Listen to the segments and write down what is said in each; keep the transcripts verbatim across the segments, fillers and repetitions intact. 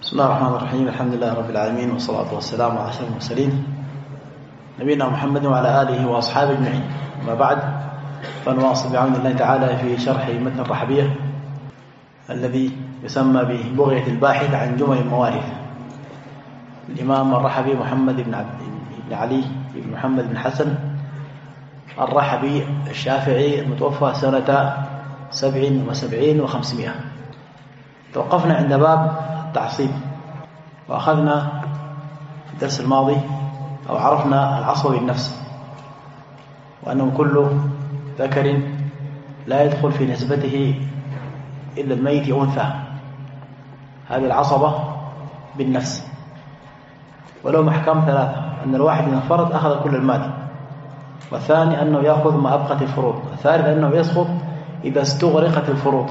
بسم الله الرحمن الرحيم. الحمد لله رب العالمين، والصلاة والسلام على أشرف المرسلين نبينا محمد وعلى آله وأصحابه أجمعين. أما بعد، فنواصل بعون الله تعالى في شرح متن الرحبية الذي يسمى ببغية الباحث عن جمل الموارث. الإمام الرحبي محمد بن عبد بن علي بن محمد بن حسن الرحبي الشافعي المتوفى سنة سبع وسبعين وخمسمائة. توقفنا عند باب التعصيب، وأخذنا في الدرس الماضي أو عرفنا العصب بالنفس، وأنه كل ذكر لا يدخل في نسبته إلا الميت أنثى. هذه العصبة بالنفس، ولهم أحكام ثلاثة: أن الواحد من الفرد أخذ كل المال، والثاني أنه يأخذ ما أبقت الفروض، الثالث أنه يسقط إذا استغرقت الفروض.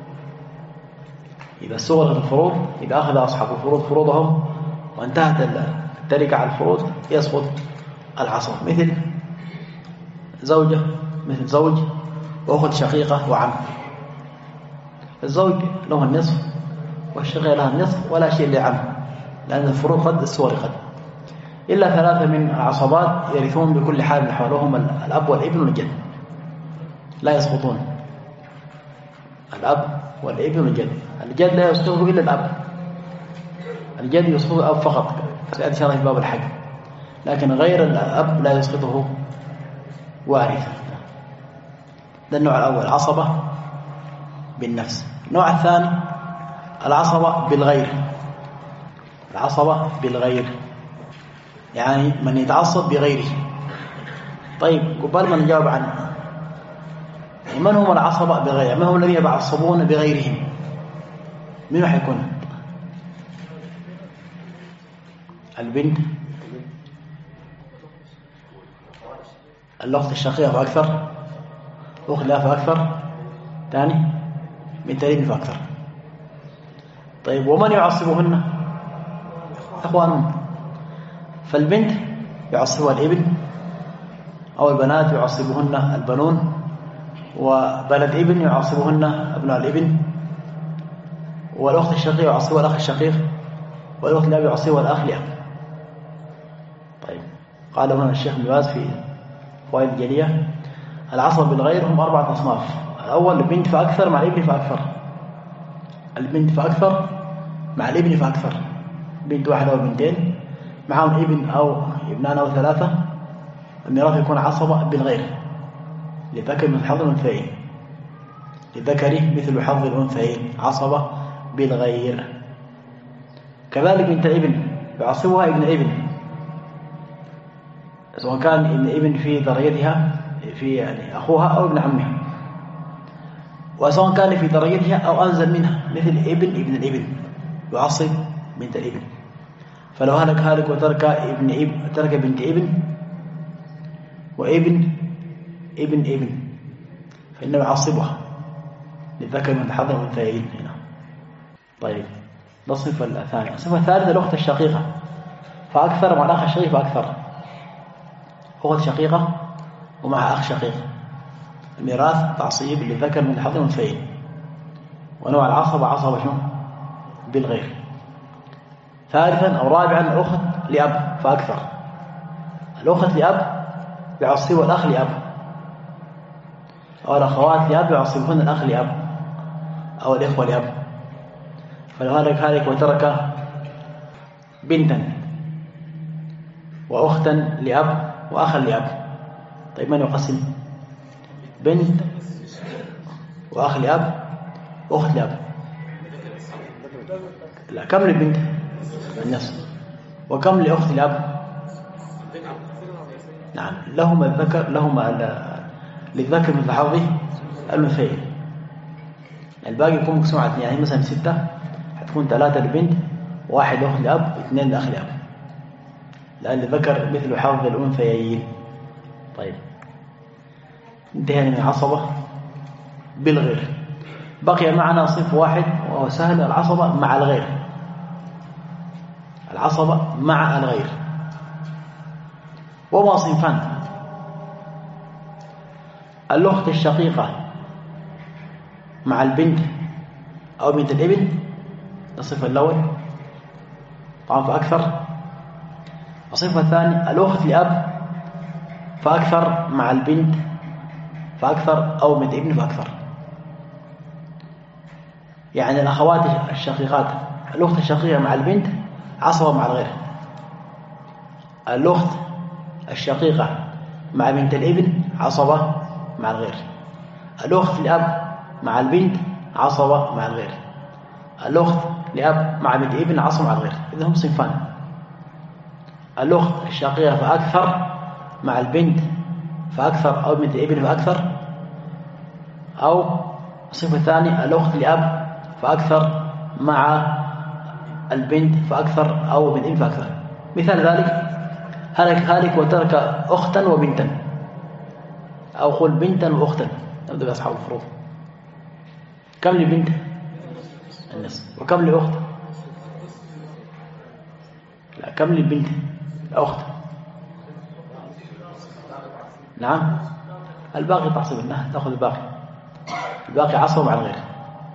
إذا استغرقت الفروض، إذا أخذ أصحاب الفروض فروضهم وانتهت التركة على الفروض، يسقط العصب، مثل زوجة مثل زوج وأخت شقيقة وعم. الزوج له النصف والشقيقة لها النصف، ولا شيء لعم، لأن الفروض قد استغرقت. إلا ثلاثة من العصبات يرثون بكل حال من حولهم: الأب والابن والجد، لا يسقطون. الأب والابن والجد. الجد لا يسقطه إلا الأب، الجد يسقطه الأب فقط، سيأتي شرح باب الحج، لكن غير الأب لا يسقطه وارث. ده النوع الأول، عصبة بالنفس. النوع الثاني العصبة بالغير. العصبة بالغير يعني من يتعصب بغيره. طيب، قبل ما نجاوب عنه، من هم العصبة بغير؟ من هم الذين يتعصبون بغيرهم؟ من حيكون؟ البنت، الأخت الشقيقة فأكثر، أخت لا فأكثر، ثاني بنت الابن فأكثر. طيب، ومن يعصبهن؟ أخوانهم. فالبنت يعصبها الابن، أو البنات يعصبهن البنون، وبنات ابن يعصبهن أبناء الابن، والأخت الشقيقة يعصبها الأخ الشقيق، والأخت الأب يعصبها الأخ لأب. طيب، قال هنا الشيخ ابن باز في فوائد الجلية: العصب بالغير هم أربعة أصناف. الأول البنت فأكثر مع الابن فأكثر. البنت فأكثر مع الابن فأكثر، بنت واحدة أو بنتين معهم ابن أو ابنان أو ثلاثة، الميراث يكون عصبة بالغير. للذكر مثل حظ الأنثيين، للذكر مثل حظ الأنثيين، عصبة بالغير. كذلك بنت ابن يعصبها ابن ابن، سواء كان ابن ابن في درجتها في يعني أخوها أو ابن عمها، وسواء كان في درجتها أو أنزل منها، مثل ابن ابن الابن يعصب بنت الابن. فلو هلك هالك وترك ابن ابن ترك بنت ابن وابن ابن ابن فإنه يعصبها، للذكر من حظ الأنثيين هنا. طيب، ده الصفة الثانية. الصفة الثالثة الأخت الشقيقة فأكثر مع الأخ الشقيق فأكثر. أخت شقيقة ومع أخ شقيق، الميراث تعصيب للذكر من حظ الأنثيين. ونوع العصبة عصبة شنو؟ بالغير. ثالثا أو رابعا الأخت لأب فأكثر. الأخت لأب يعصبها الأخ لأب، أو الأخوات لأب يعصبهن الأخ لأب أو الإخوة لأب. فلو هلك هالك وترك بنتا وأختا لأب وأخا لأب، طيب من يقسم؟ بنت وأخ لأب وأخت لأب. لا، كم للبنت؟ النصف. وكم لأخت لأب؟ نعم، لهما الذكر لهما للذكر مثل حظ الأنثيين. الباقي يكون مقسوم على اثنين، يعني مثلا ستة حتكون ثلاثة للبنت، واحد لأخت لأب، اثنين لأخ لأب، لأن الذكر مثل حظ الأنثيين. طيب، انتهينا من العصبة بالغير. بقي معنا صف واحد وهو سهل: العصبة مع الغير. العصبة مع الغير، وما صنفان: الأخت الشقيقة مع البنت أو بنت الابن، الصفة الأول. طبعا فأكثر. الصفة الثانية الأخت لأب فأكثر مع البنت فأكثر، أو بنت ابن فأكثر. يعني الأخوات الشقيقات، الأخت الشقيقة مع البنت عصبة مع الغير. الأخت الشقيقة مع بنت الابن عصبة مع الغير. الأخت لأب مع البنت عصبة مع الغير. الأخت لأب مع بنت ابن عصبة مع الغير. إذا هم صنفان: الأخت الشقيقة فأكثر مع البنت فأكثر، أو بنت الابن فأكثر. أو الصفة الثانية الأخت لأب فأكثر مع البنت فأكثر، أو بنت ابن فأكثر. مثال ذلك: هلك هالك وترك أختا وبنتا، أو قل بنتا وأختا. نبدأ بأصحاب الفروض. كم لبنت؟ النصف. وكم لأخت؟ لا، كم للبنت؟ الأخت. نعم، الباقي تعصب النهر، تأخذ الباقي. الباقي عصب مع الغير.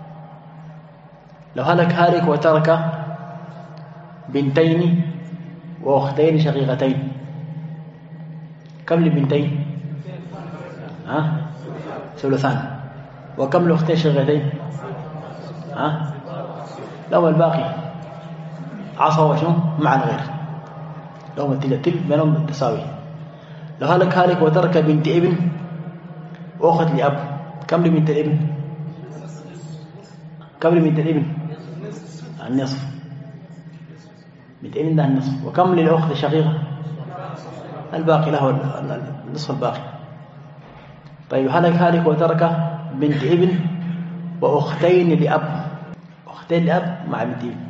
لو هلك هالك وترك بنتين وأختين شقيقتين، كم للبنتين؟ ها؟ ثلثان. وكم لأختين شقيقتين؟ ها؟ لو الباقي عصب وشنو مع الغير، لو التل بينهم التساوي. لو هلك هالك وترك بنت ابن وأخت لأب، كم لبنت الابن؟ كم لبنت الابن؟ النصف. بنت ابن ده النصف. وكم للأخت الشقيقة؟ الباقي له النصف الباقي. طيب هلك هالك وترك بنت ابن وأختين لأب، أختين لأب مع بنت ابن،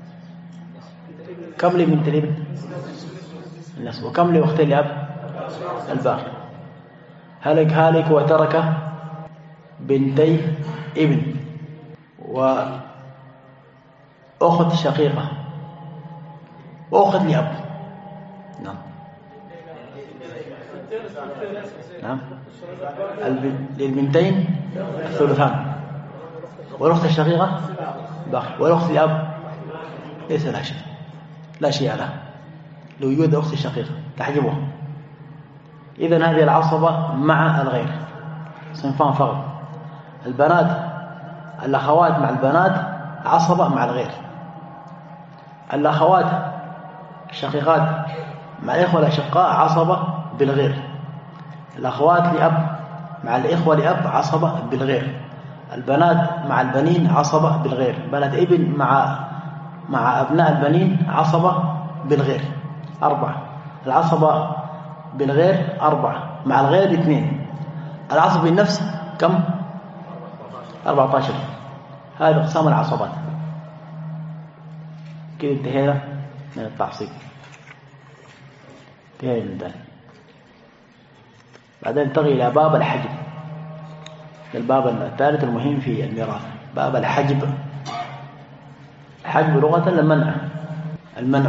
كم لبنت الابن؟ النصف. وكم لأختين لأب؟ الباقي. هلك هالك وترك بنتي ابن وأخت شقيقة وأخت لأب. نعم نعم. للبنتين الثلثان، والأخت الشقيقة باقي، والأخت لأب ليس لها شيء، لا شيء لها لوجود أخت شقيقة تحجبها. إذن هذه العصبة مع الغير صنفان فقط. البنات الأخوات مع البنات عصبة مع الغير. الأخوات الشقيقات مع الإخوة الأشقاء عصبة بالغير. الأخوات لأب مع الإخوة لأب عصبة بالغير. البنات مع البنين عصبة بالغير. بنات ابن مع مع أبناء البنين عصبة بالغير. أربعة. العصبة بالغير أربعة، مع الغير اثنين. العصب بالنفس كم؟ أربعة عشر. هذه أقسام العصبات. كده انتهينا من التعصيب، انتهينا من ذلك. بعدين ننتقل إلى باب الحجب، الباب الثالث المهم في الميراث، باب الحجب. الحجب لغة المنع، المنع.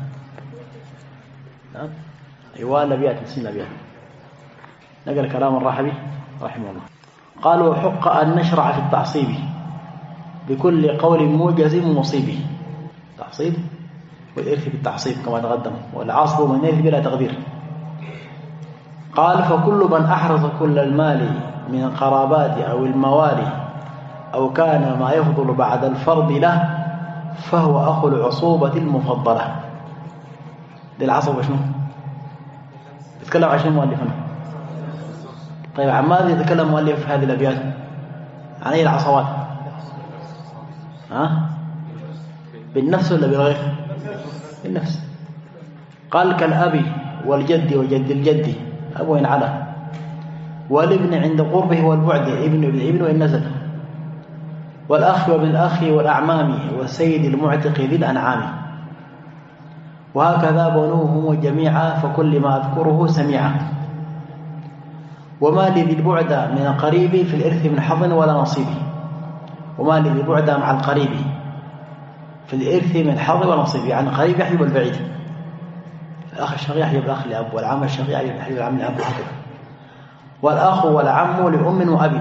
أيوة الأبيات، نسينا الأبيات. نقرأ كلام الراحبي رحمه الله. قال: وحق أن نشرع في التعصيب بكل قول موجز مصيب. تعصيب والإرث بالتعصيب كما تقدم، والعصب من إرث بلا تقدير. قال: فكل من أحرز كل المال من القرابات أو الموالي أو كان ما يفضل بعد الفرض له فهو أخو العصوبة المفضلة. دي العصبة شنو؟ يتكلم عن شنو مؤلفنا؟ طيب عن ماذا يتكلم مؤلف هذه الأبيات؟ عن أي العصوات؟ ها؟ بالنفس ولا بالغير؟ بالنفس. قال: كالأبي والجد وجد الجد أبو إن علا، والابن عند قربه والبعد ابن ابن ابن وإن نزل، والأخ وابن الأخ والأعمام والسيد المعتق ذي الأنعام، وهكذا بنوهم جميعا فكل ما أذكره سميعا، وما لذي البعد من القريب في الإرث من حظ ولا نصيب. وما لذي البعد مع القريب في الإرث من حظ ولا نصيب، يعني القريب يحجب البعيد. الأخ الشقيق يحجب الأخ لأب، والعم الشقيق يحجب العم لأب، وهكذا. والأخ والعم لأم وأبي،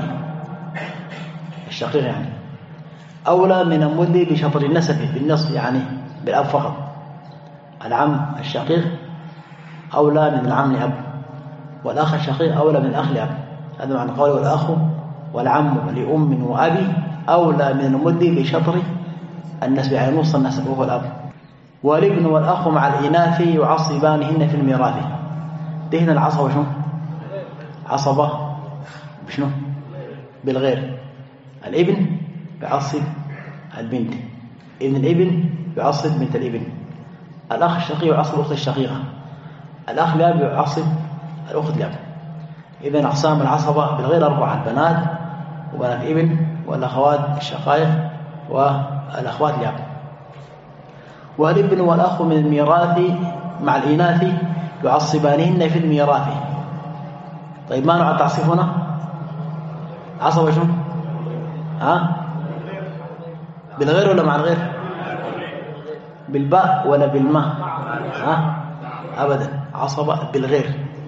الشقيق يعني أولى من المدلي بشطر النسب بالنصف، يعني بالأب فقط. العم الشقيق أولى من العم لأب، والأخ الشقيق أولى من الأخ لأب. هذا معنى قوله والأخ والعم لأم وأبي أولى من المد بشطر النسب، يعني نص النسب وهو الأب. والابن والأخ مع الإناث يعصبانهن في الميراث. دهن العصبة شنو؟ عصبة بشنو؟ بالغير. الابن يعصب البنت، ابن الابن يعصب بنت الابن، الأخ الشقيق يعصب الأخت الشقيقة، الأخ الأب يعصب الأخت الأب. إذن أقسام العصبة بالغير أربعة: البنات وبنات الابن والأخوات الشقائق والأخوات الأب. والابن والأخ من الميراث مع الإناث يعصبانهن في الميراث. طيب ما نوع التعصيب هنا؟ عصبة شنو؟ ها؟ بالغير ولا مع الغير؟ بالباء ولا بالماء؟ ها؟ أبدا، عصبة بالغير.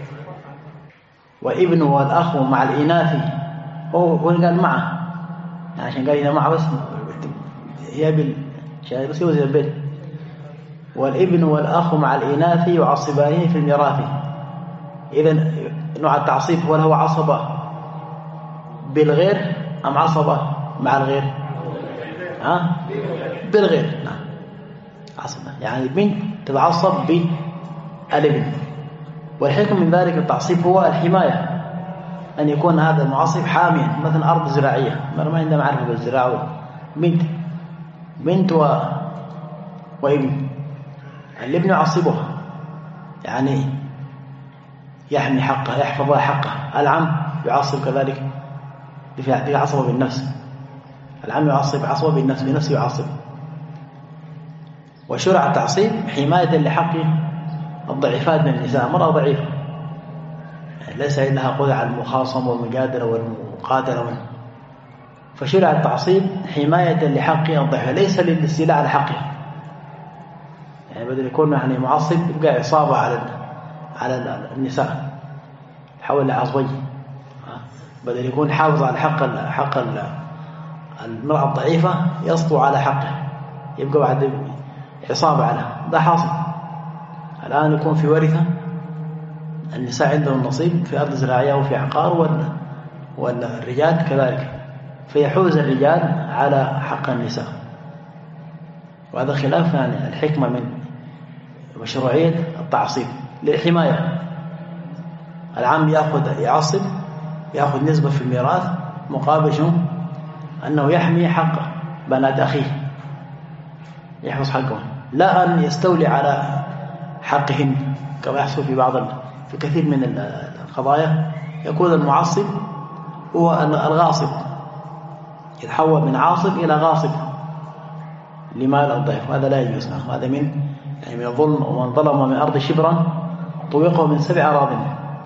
وابن والأخ مع الإناث، هو قال معه عشان قال هنا معه بس هي بال شايف بس يوزن البيت. والابن والأخ مع الإناث يعصبانه في الميراث. إذن نوع التعصيب هو هو عصبة بالغير أم عصبة مع الغير؟ ها؟ بالغير. نعم، عصبة يعني البنت تتعصب بالابن. والحكم من ذلك التعصيب هو الحماية، أن يكون هذا المعصب حاميا، مثلا أرض زراعية ما عندها معرفة بالزراعة، بنت بنت و... وابن، الابن يعصبها يعني يحمي حقه يحفظ حقه. العم يعصب كذلك عصبه بالنفس، العم يعصب عصبه بالنفس بنفسه يعصب. وشرع التعصيب حماية لحق الضعيفات من النساء، مرأة ضعيفة يعني ليس لها قدرة على المخاصمة والمجادلة والمقاتلة، فشرع التعصيب حماية لحق الضعيفة ليس للاستيلاء على حقه. يعني بدل يكون يعني معصب يبقى عصابة على على النساء حول العصبية، بدل يكون حافظ على حق حق المرأة الضعيفة يسطو على حقه يبقى بعد عصابة على ده حاصل. الآن يكون في ورثة النساء عندهم نصيب في أرض زراعية وفي عقار، والرجال كذلك، فيحوز الرجال على حق النساء. وهذا خلاف يعني الحكمة من مشروعية التعصيب للحماية. العم يأخذ يعصب يأخذ نسبة في الميراث مقابل شنو؟ أنه يحمي حق بنات أخيه، يحفظ حقهم، لا أن يستولي على حقهن كما يحصل في بعض في كثير من القضايا. يكون المعصب هو الغاصب، يتحول من عاصب إلى غاصب لمال الضيف، هذا لا يجوز. هذا من يعني من الظلم. ومن ظلم من أرض شبرا طوقه من سبع أراضٍ.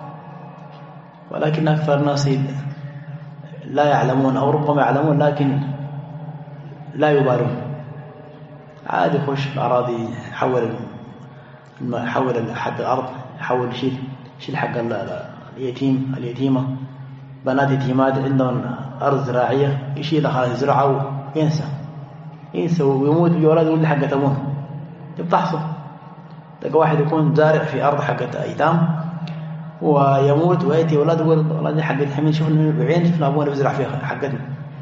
ولكن أكثر الناس لا يعلمون أو ربما يعلمون لكن لا يبالون، عادي يخش الأراضي يحول يحول حق الأرض، يحول يشيل يشيل حق اليتيم اليتيمة، بنات يتيمات عندهم أرض زراعية يشيلها خلاص يزرعوا وينسى ينسى ويموت بأولاد يقول لي حق تمون. بتحصل تلقى واحد يكون زارع في أرض حقة أيتام ويموت ويأتي أولاد يقول والله دي حقة حمين شوفنا بعين شفنا أبونا بيزرع فيها حقتنا،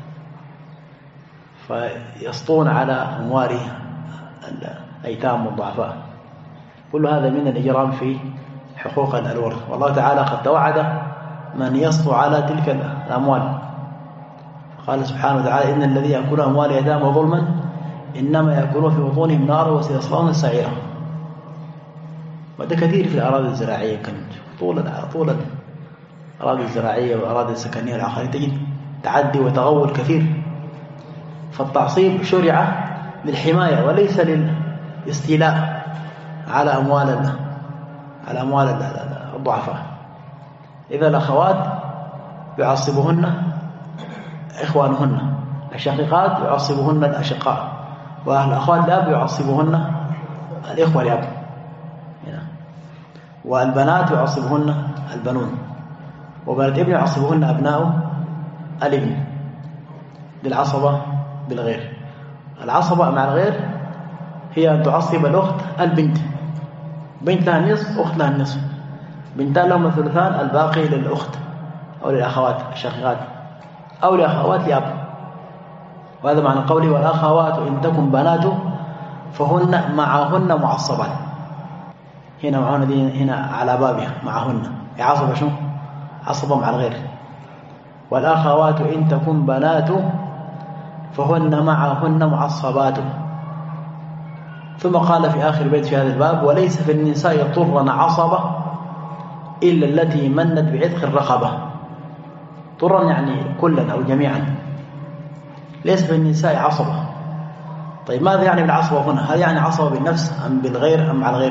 فيسطون على أموال الأيتام والضعفاء. كل هذا من الإجرام في حقوق الورث. والله تعالى قد توعد من يسطو على تلك الأموال، قال سبحانه وتعالى إن الذي يأكل أموال اليتامى ظلما إنما يأكلون في بطونهم نارا وسيصلون سعيرا. وده كثير في الأراضي الزراعية، كان طول طول الأراضي الزراعية والأراضي السكنية والعقارية تجد تعدي وتغول كثير. فالتعصيب شرع للحماية وليس للاستيلاء على أموال على أموال الضعفاء. إذا الأخوات يعصبهن إخوانهن، الشقيقات يعصبهن الأشقاء، والأخوات الأب يعصبهن الإخوة الأب، والبنات يعصبهن البنون، وبنات ابن يعصبهن أبناء الابن. بالعصبة بالغير. العصبة مع الغير هي أن تعصب الأخت البنت بنت لها النصف، أخت لها النصف، بنتان لهم الثلثان، الباقي للأخت أو للأخوات الشقيقات أو لأخوات لأب. وهذا معنى قوله والأخوات إن تكن بنات فهن معهن معصبات. هنا معهن دي هنا على بابها معهن عصبة شو؟ عصبة مع الغير. والأخوات إن تكن بنات فهن معهن معصبات. ثم قال في آخر بيت في هذا الباب وليس في النساء طرا عصبة إلا التي منت بعتق الرقبة. طرا يعني كلا أو جميعا، ليس في النساء عصبة. طيب ماذا يعني بالعصبة هنا؟ هل يعني عصبة بالنفس أم بالغير أم مع الغير؟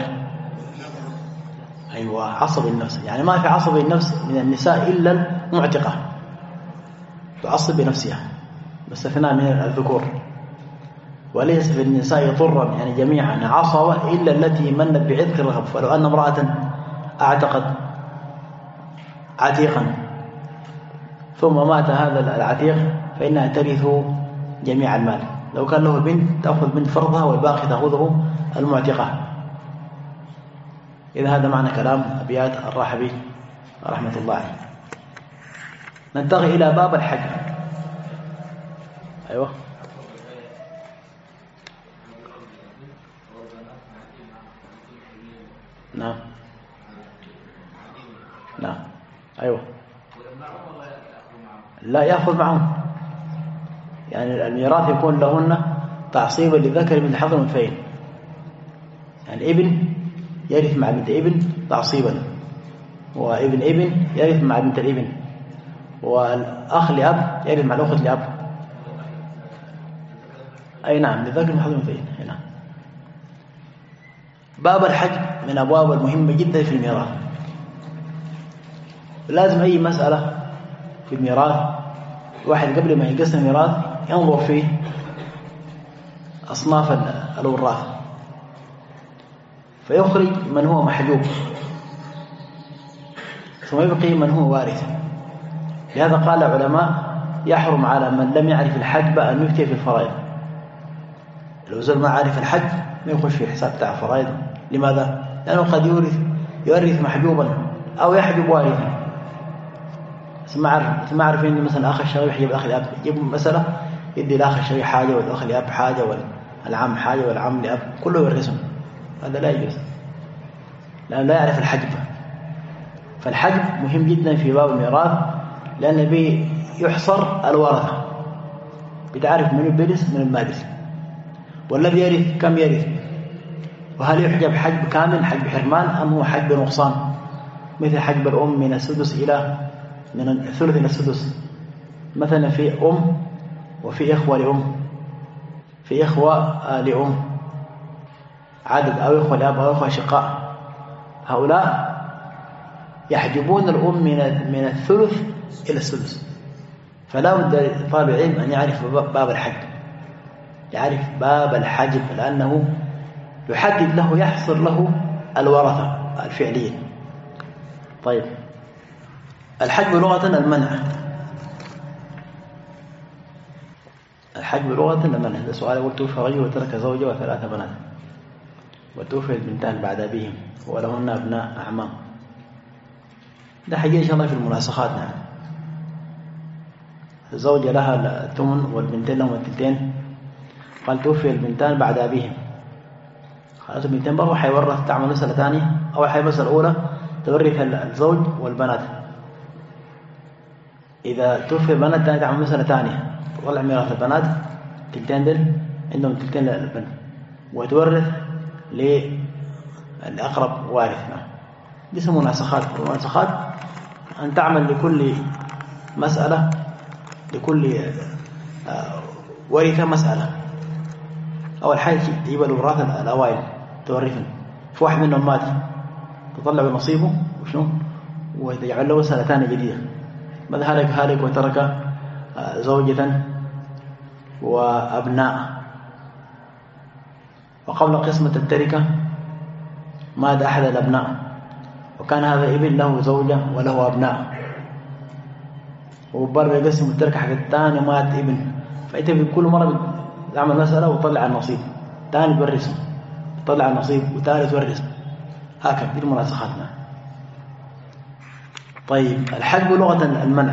أيوة عصبة بالنفس، يعني ما في عصبة بالنفس من النساء إلا المعتقة تعصب بنفسها باستثناء من الذكور. وليس في النساء طرا يعني جميعا عصبة إلا التي منت بعتق الرقبة. فلو أن امرأة اعتقد عتيقا ثم مات هذا العتيق فإنها ترث جميع المال. لو كان له بنت تأخذ بنت فرضها والباقي تأخذه المعتقة. إذا هذا معنى كلام أبيات الراحبي رحمة الله عليه. ننتقل إلى باب الحج. أيوة نعم نعم أيوة لا يأخذ معهم، يعني الميراث يكون لهن تعصيبا للذكر من حظ الأنثيين. يعني ابن يرث مع بنت ابن تعصيبا، وابن ابن يرث مع بنت الابن، والأخ لأب يرث مع الأخت لأب. أي نعم للذكر من حظ الأنثيين. نعم. باب الحج من أبواب المهمة جدا في الميراث. لازم أي مسألة في الميراث واحد قبل ما يقسم الميراث ينظر فيه أصناف الوراث فيخرج من هو محجوب ثم يبقي من هو وارث. لهذا قال العلماء يحرم على من لم يعرف الحجب أن يفتي في الفرائض. لو زال ما عارف الحج ما يخش في حساب تاع فرائض. لماذا؟ لأنه قد يورث يورث محجوبا أو يحجب وارثا. ما عارف ما عارف إن مثلا أخ الشقيق يحجب أخ الأب، يجيب مسألة يدي الأخ الشقيق حاجة والأخ الأب حاجة والعم حاجة والعم لأب كله يورثهم. هذا لا يجوز لأنه لا يعرف الحجب. فالحجب مهم جدا في باب الميراث لأن به يحصر الورثة، بتعرف من البرس من المادس، والذي يرث كم يرث، وهل يحجب حجب كامل حجب حرمان أم هو حجب نقصان، مثل حجب الأم من السدس إلى من الثلث إلى السدس. مثلا في أم وفي إخوة لأم، في إخوة لأم عدد أو إخوة لأب أو إخوة شقاء، هؤلاء يحجبون الأم من من الثلث إلى السدس. فلا بد طالب العلم أن يعرف باب الحجب، يعرف باب الحجب لأنه يحدد له يحصر له الورثة الفعليين. طيب الحجب لغة المنع. الحجب لغة المنع. هذا سؤال قلت توفي رجل وترك زوجة وثلاث بنات وتوفي البنتان بعد أبيهم ولهن أبناء أعمام. ده حقيقة إن شاء الله في المناسخات. نعم الزوجة لها الثمن والبنتين لهم الثلثين. قال توفي البنتان بعد أبيهم، خلاص البنتين برضو حيورث تعمل مسألة ثانية. أول حاجة المسألة الأولى تورث الزوج والبنات. إذا توفي البنات ثانية تعمل مسألة ثانية تطلع ميراث البنات تلتين دل عندهم تلتين للبنت وتورث للأقرب وارث. دي اسمها مناسخات. المناسخات أن تعمل لكل مسألة لكل ورثة مسألة. أول حاجة تجيب الوراثة الأوائل تورثهم، في واحد منهم مات تطلع بنصيبه وشنو ويجعل له مسألة ثانية جديدة. ماذا هلك هالك وترك زوجة وأبناء، وقبل قسمة التركة مات أحد الأبناء وكان هذا ابن له زوجة وله أبناء، وبرر يقسم التركة حق الثاني مات ابن، فأنت في كل مرة تعمل مسألة وتطلع النصيب، ثاني تورثه تطلع النصيب وثالث تورث. هكذا دي المناسختنا. طيب الحجب لغة المنع،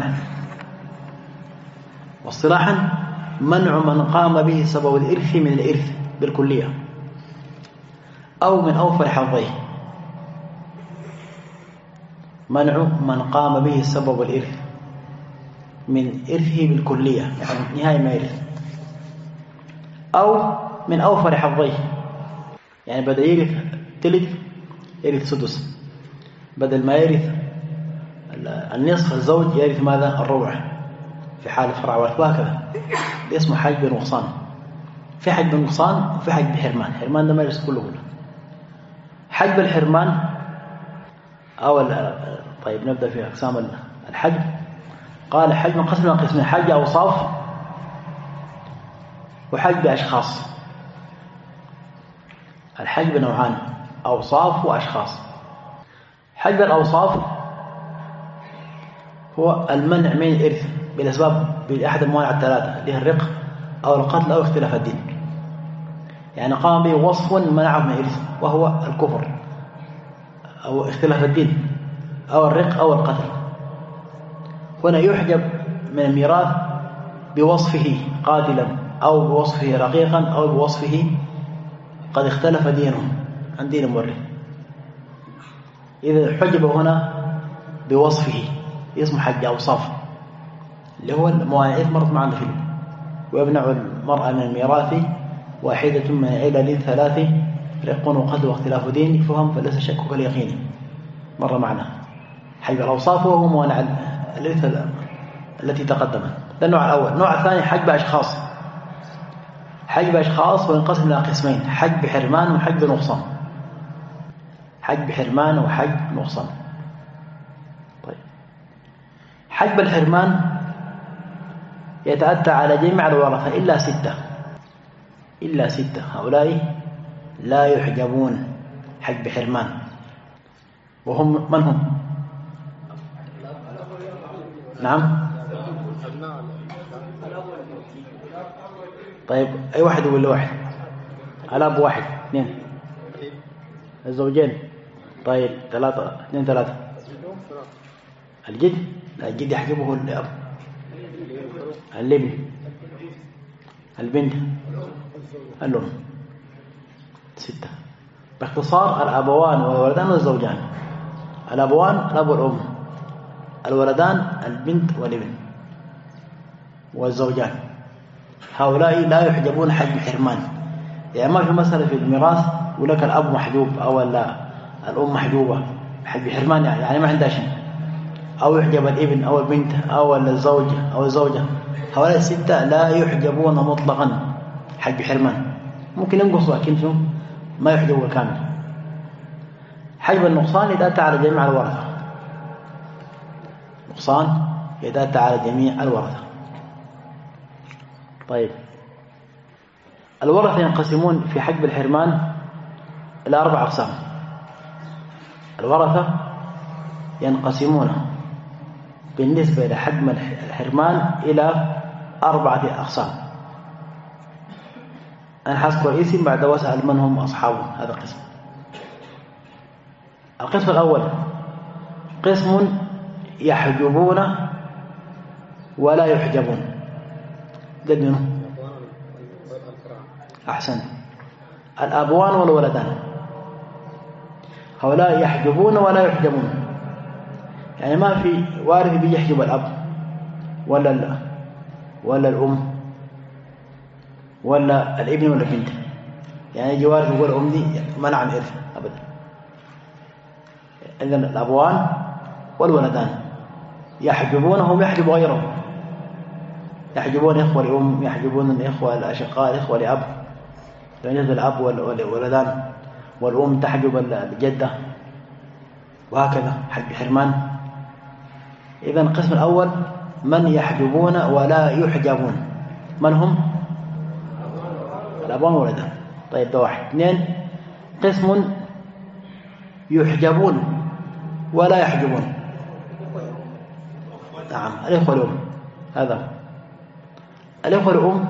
واصطلاحا منع من قام به سبب الإرث من الإرث بالكلية أو من أوفر حظيه. منع من قام به سبب الإرث من إرثه بالكلية، يعني نهاية ما يرث، أو من أوفر حظيه، يعني بدل يرث تلت يرث سدس، بدل ما يرث النصف الزوج يرث ماذا؟ الربع في حال فرع ورث، وهكذا. اسمه حجب نقصان. في حجب نقصان وفي حجب حرمان. حرمان ده ما يرث كله كله. حجب الحرمان أو طيب نبدأ في أقسام الحجب. قال حجب قسم من قسمين: حجب أوصاف وحجب أشخاص. الحجب نوعان: أوصاف وأشخاص. حجب الأوصاف هو المنع من الإرث بالأسباب بأحد الموانع الثلاثة اللي هي الرق أو القتل أو اختلاف الدين. يعني قام به وصف منعه من الإرث وهو الكفر أو اختلاف الدين أو الرق أو القتل. هنا يحجب من الميراث بوصفه قاتلا أو بوصفه رقيقا أو بوصفه قد اختلف دينه عن دين المورث. إذا حجب هنا بوصفه اسمه حج أوصاف، اللي هو الموانع مرت معنا فيه. ويمنع المرأة من الميراث واحدة من علل ثلاث: رق وقتل واختلاف دين، فهم فليس شك كاليقين. مر معنا حجب الأوصاف وهو موانع الإرث التي تقدمت. ده النوع الأول. النوع الثاني حجب أشخاص. حجب أشخاص وينقسم إلى قسمين: حجب حرمان وحجب نقصان. حجب حرمان وحجب نقصان. طيب، حجب الحرمان يتأتى على جميع الورثة إلا ستة. إلا ستة هؤلاء لا يحجبون حجب حرمان. وهم من هم؟ نعم. طيب أي واحد ولا واحد؟ الأب واحد، اثنين، الزوجين، طيب ثلاثة، اثنين ثلاثة. الجد؟ لا، الجد يحجبه الأب. الابن، البنت، الأم. ستة. باختصار الأبوان والولدان والزوجان. الأبوان الأب والأم، الولدان البنت والابن، والزوجان. هؤلاء لا يحجبون حجب حرمان. يعني ما في مسألة في الميراث ولك الأب محجوب أو الأم محجوبة حجب حرمان، يعني ما عندها شيء. أو يحجب الابن أو البنت أو الزوج أو الزوجة. هؤلاء الستة لا يحجبون مطلقا حجب حرمان. ممكن ينقصوا لكن شو ما يحجبوا كامل. حجب النقصان إذا أتى على جميع الورثة. نقصان إذا أتى على جميع الورثة. طيب، الورثة ينقسمون في حجب الحرمان إلى أربع أقسام. الورثة ينقسمون بالنسبة لحجم الحرمان إلى أربعة أقسام. أنا حذكر الاسم بعد وأسأل من هم أصحابه. هذا قسم. القسم الأول قسم يحجبون ولا يحجبون. ده منه أحسن. الأبوان والولدان هؤلاء يحجبون ولا يحجبون، يعني ما في وارث بيجي يحجب الأب ولا ال... ولا الأم ولا الابن ولا البنت. يعني يجي وارث يقول الأم دي منع عن إرث أبدا. إذن الأبوان والولدان يحجبونهم يحجب غيرهم. يحجبون إخوة لأم، يحجبون الإخوة الأشقاء، الإخوة لأب. بالنسبة للأب والولدان، والأم تحجب الجدة، وهكذا حجب حرمان. إذن القسم الأول من يحجبون ولا يحجبون. من هم؟ الأبوان والولدان. طيب ده واحد. اثنين قسم يحجبون ولا يحجبون. نعم، الإخوة الأم. هذا الإخوة الأم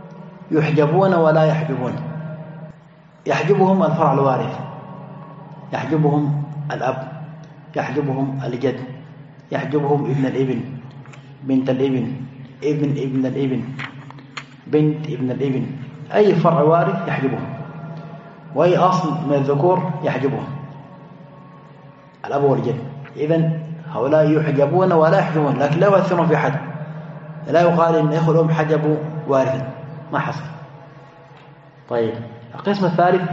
يحجبون ولا يحجبون. يحجبهم الفرع الوارث، يحجبهم الأب، يحجبهم الجد، يحجبهم ابن الابن، بنت الابن، ابن ابن الابن، بنت ابن الابن. أي فرع وارث يحجبهم، وأي أصل من الذكور يحجبهم الأب والجد. إذن هؤلاء يحجبون ولا يحجبون، لكن لا يؤثرون في حد. لا يقال إن إخوة الأم حجبوا وارثا، ما حصل. طيب القسم الثالث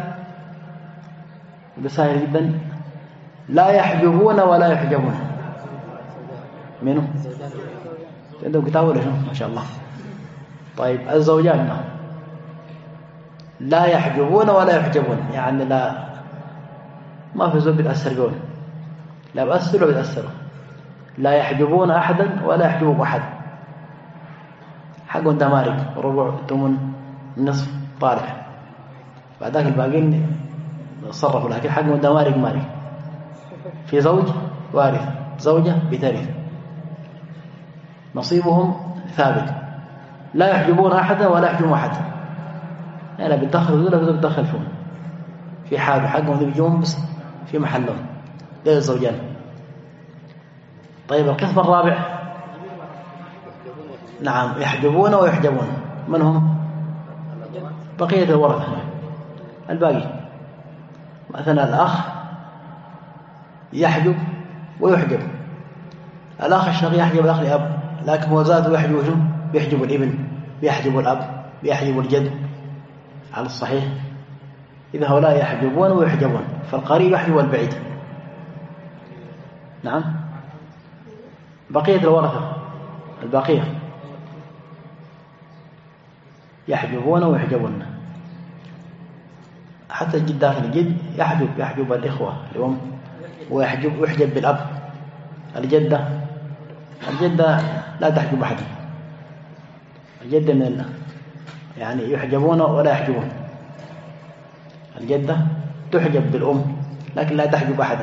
بسهل جدا، لا يحجبون ولا يحجبون. منه؟ عندهم كتاب ولا شنو؟ ما شاء الله. طيب الزوجان لا يحجبون ولا يحجبون، يعني لا، ما في زوج بيتأثر قول، لا بأثر ولا بيتأثروا. لا يحجبون أحدا ولا يحجبوا أحد. حقهم دمارك، ربع، ثمن، نصف، طالع. بعدك الباقين صرفوا، لكن حقهم دمارك مالك. في زوج وارث، زوجة بترث، نصيبهم ثابت. لا يحجبون أحدا ولا يحجبون أحد، يعني لا بتدخل ذولا ولا بتدخل فيهم في حال حقهم ذي بيجون بس في محلهم غير الزوجان. طيب القسم الرابع، نعم يحجبون ويحجبون. من هم؟ بقية الورثة الباقي. مثلا الأخ يحجب ويحجب، الأخ الشقيق يحجب الأخ لأب، لكن هو ذاته يحجب شو؟ بيحجب الابن، بيحجب الأب، بيحجب الجد على الصحيح. إذا هؤلاء يحجبون ويحجبون، فالقريب يحجب البعيد. نعم بقية الورثة الباقية يحجبون ويحجبون. حتى الجد داخل الجد يحجب يحجب الإخوة الأم، ويحجب ويحجب بالأب. الجدة الجدة لا تحجب أحد، الجدة من الله، يعني يحجبون ولا يحجبون. الجدة تحجب بالأم لكن لا تحجب أحدا،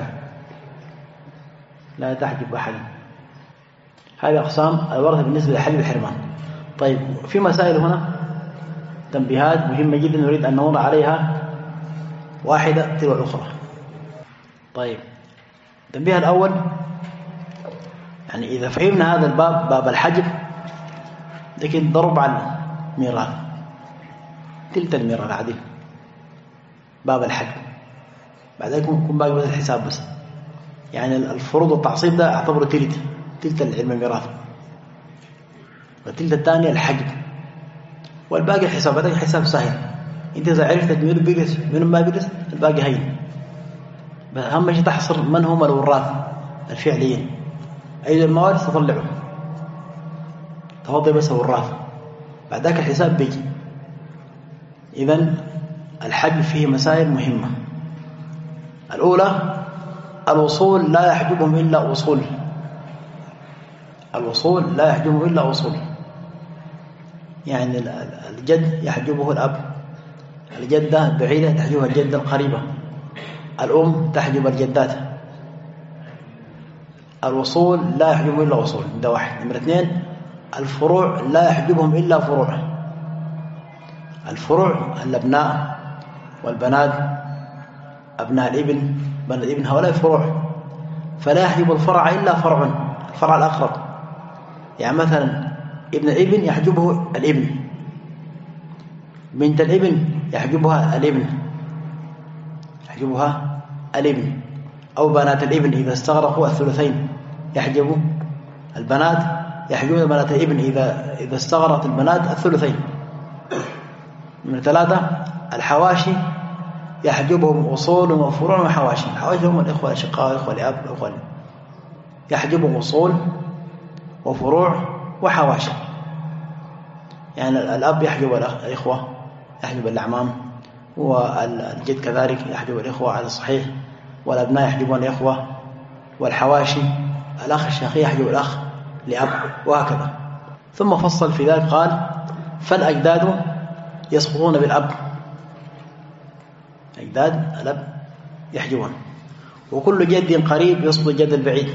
لا تحجب أحدا. هذه أقسام الورثة بالنسبة لحجب الحرمان. طيب في مسائل هنا تنبيهات مهمة جدا نريد أن نمر عليها واحدة تلو الأخرى. طيب التنبيه الأول، يعني إذا فهمنا هذا الباب باب الحجب، لكن ضرب على الميراث تلت الميراث عدل باب الحجب. بعد ذلك يكون باقي بس الحساب بس، يعني الفروض والتعصيب ده اعتبره تلت تلت العلم الميراث، والتلت الثانية الحجب، والباقي الحساب. بعد ذلك الحساب سهل، انت اذا عرفت منو بيرث منو ما بيرث الباقي هين. بس اهم شيء تحصر من هم الوراث الفعليين، اي الموارث تطلعه تفضل بس الوراث، بعد ذلك الحساب بيجي. اذا الحجب فيه مسائل مهمة. الأولى الوصول لا يحجبهم إلا أصول، الوصول لا يحجبهم إلا أصول، يعني الجد يحجبه الأب، الجدة بعيدة تحجبها الجدة القريبة، الأم تحجب الجدات. الوصول لا يحجبهم إلا أصول، ده واحد. نمرة اثنين الفروع لا يحجبهم إلا فروع، الفروع الأبناء والبنات، أبناء الابن بنات الابن، هؤلاء فروع، فلا يحجب الفرع إلا فرع، الفرع الأقرب. يعني مثلا ابن الابن يحجبه الابن، بنت الابن يحجبها الابن يحجبها الابن، أو بنات الابن إذا استغرقوا الثلثين يحجبوا البنات، يحجبون بنات الابن إذا إذا استغرقت البنات الثلثين. من ثلاثة الحواشي يحجبهم أصول وفروع وحواشي. الحواشي هم الإخوة الأشقاء، الإخوة الأب، الإخوة يحجبهم أصول وفروع وحواشي. يعني الأب يحجب الإخوة، يحجب الأعمام، والجد كذلك يحجب الإخوة على الصحيح، والأبناء يحجبون الإخوة، والحواشي الأخ الشقيق يحجب الأخ لأب، وهكذا. ثم فصل في ذلك قال فالأجداد يسقطون بالأب، أجداد الأب يحجبون، وكل جد قريب يسقط الجد البعيد،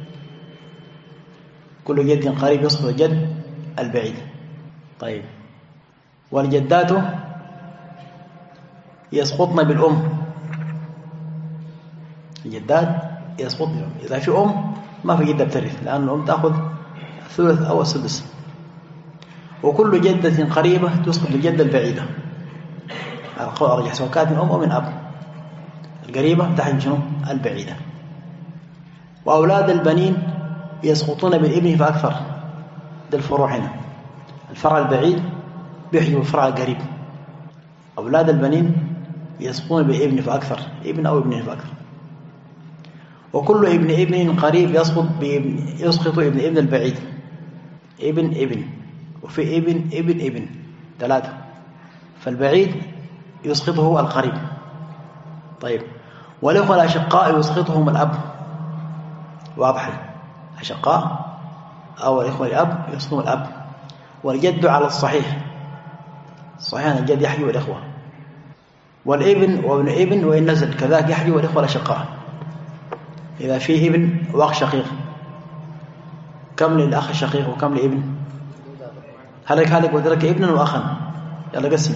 كل جد قريب يسقط الجد البعيد. طيب والجدات يسقطن بالأم، الجدات يسقط الأم. إذا في أم ما في جدة بترث، لأن الأم تأخذ الثلث أو السدس. وكل جدة قريبة تسقط الجدة البعيدة على القول الأرجح، سواء كانت من أم أو من أب. القريبة تحت شنو؟ البعيدة. وأولاد البنين يسقطون بالابن فأكثر. ده الفروع هنا، الفرع البعيد بيحجب الفرع القريب. أولاد البنين يسقطون بالابن فأكثر، ابن أو ابن فأكثر. وكل ابن ابن قريب يسقط بابن، يسقط ابن ابن البعيد، ابن ابن، وفي ابن ابن ابن ثلاثة، فالبعيد يسقطه القريب. طيب، والإخوة الأشقاء يسقطهم الأب. واضح؟ أشقاء أو الإخوة الأب يسقطهم الأب. والجد على الصحيح، صحيح أن الجد يحجب الإخوة. والابن وابن ابن وإن نزل كذلك يحجب الإخوة الأشقاء. إذا فيه ابن وأخ شقيق، كم للأخ الشقيق وكم لابن؟ هلك هلك وترك ابنا وأخا، يلا قسم.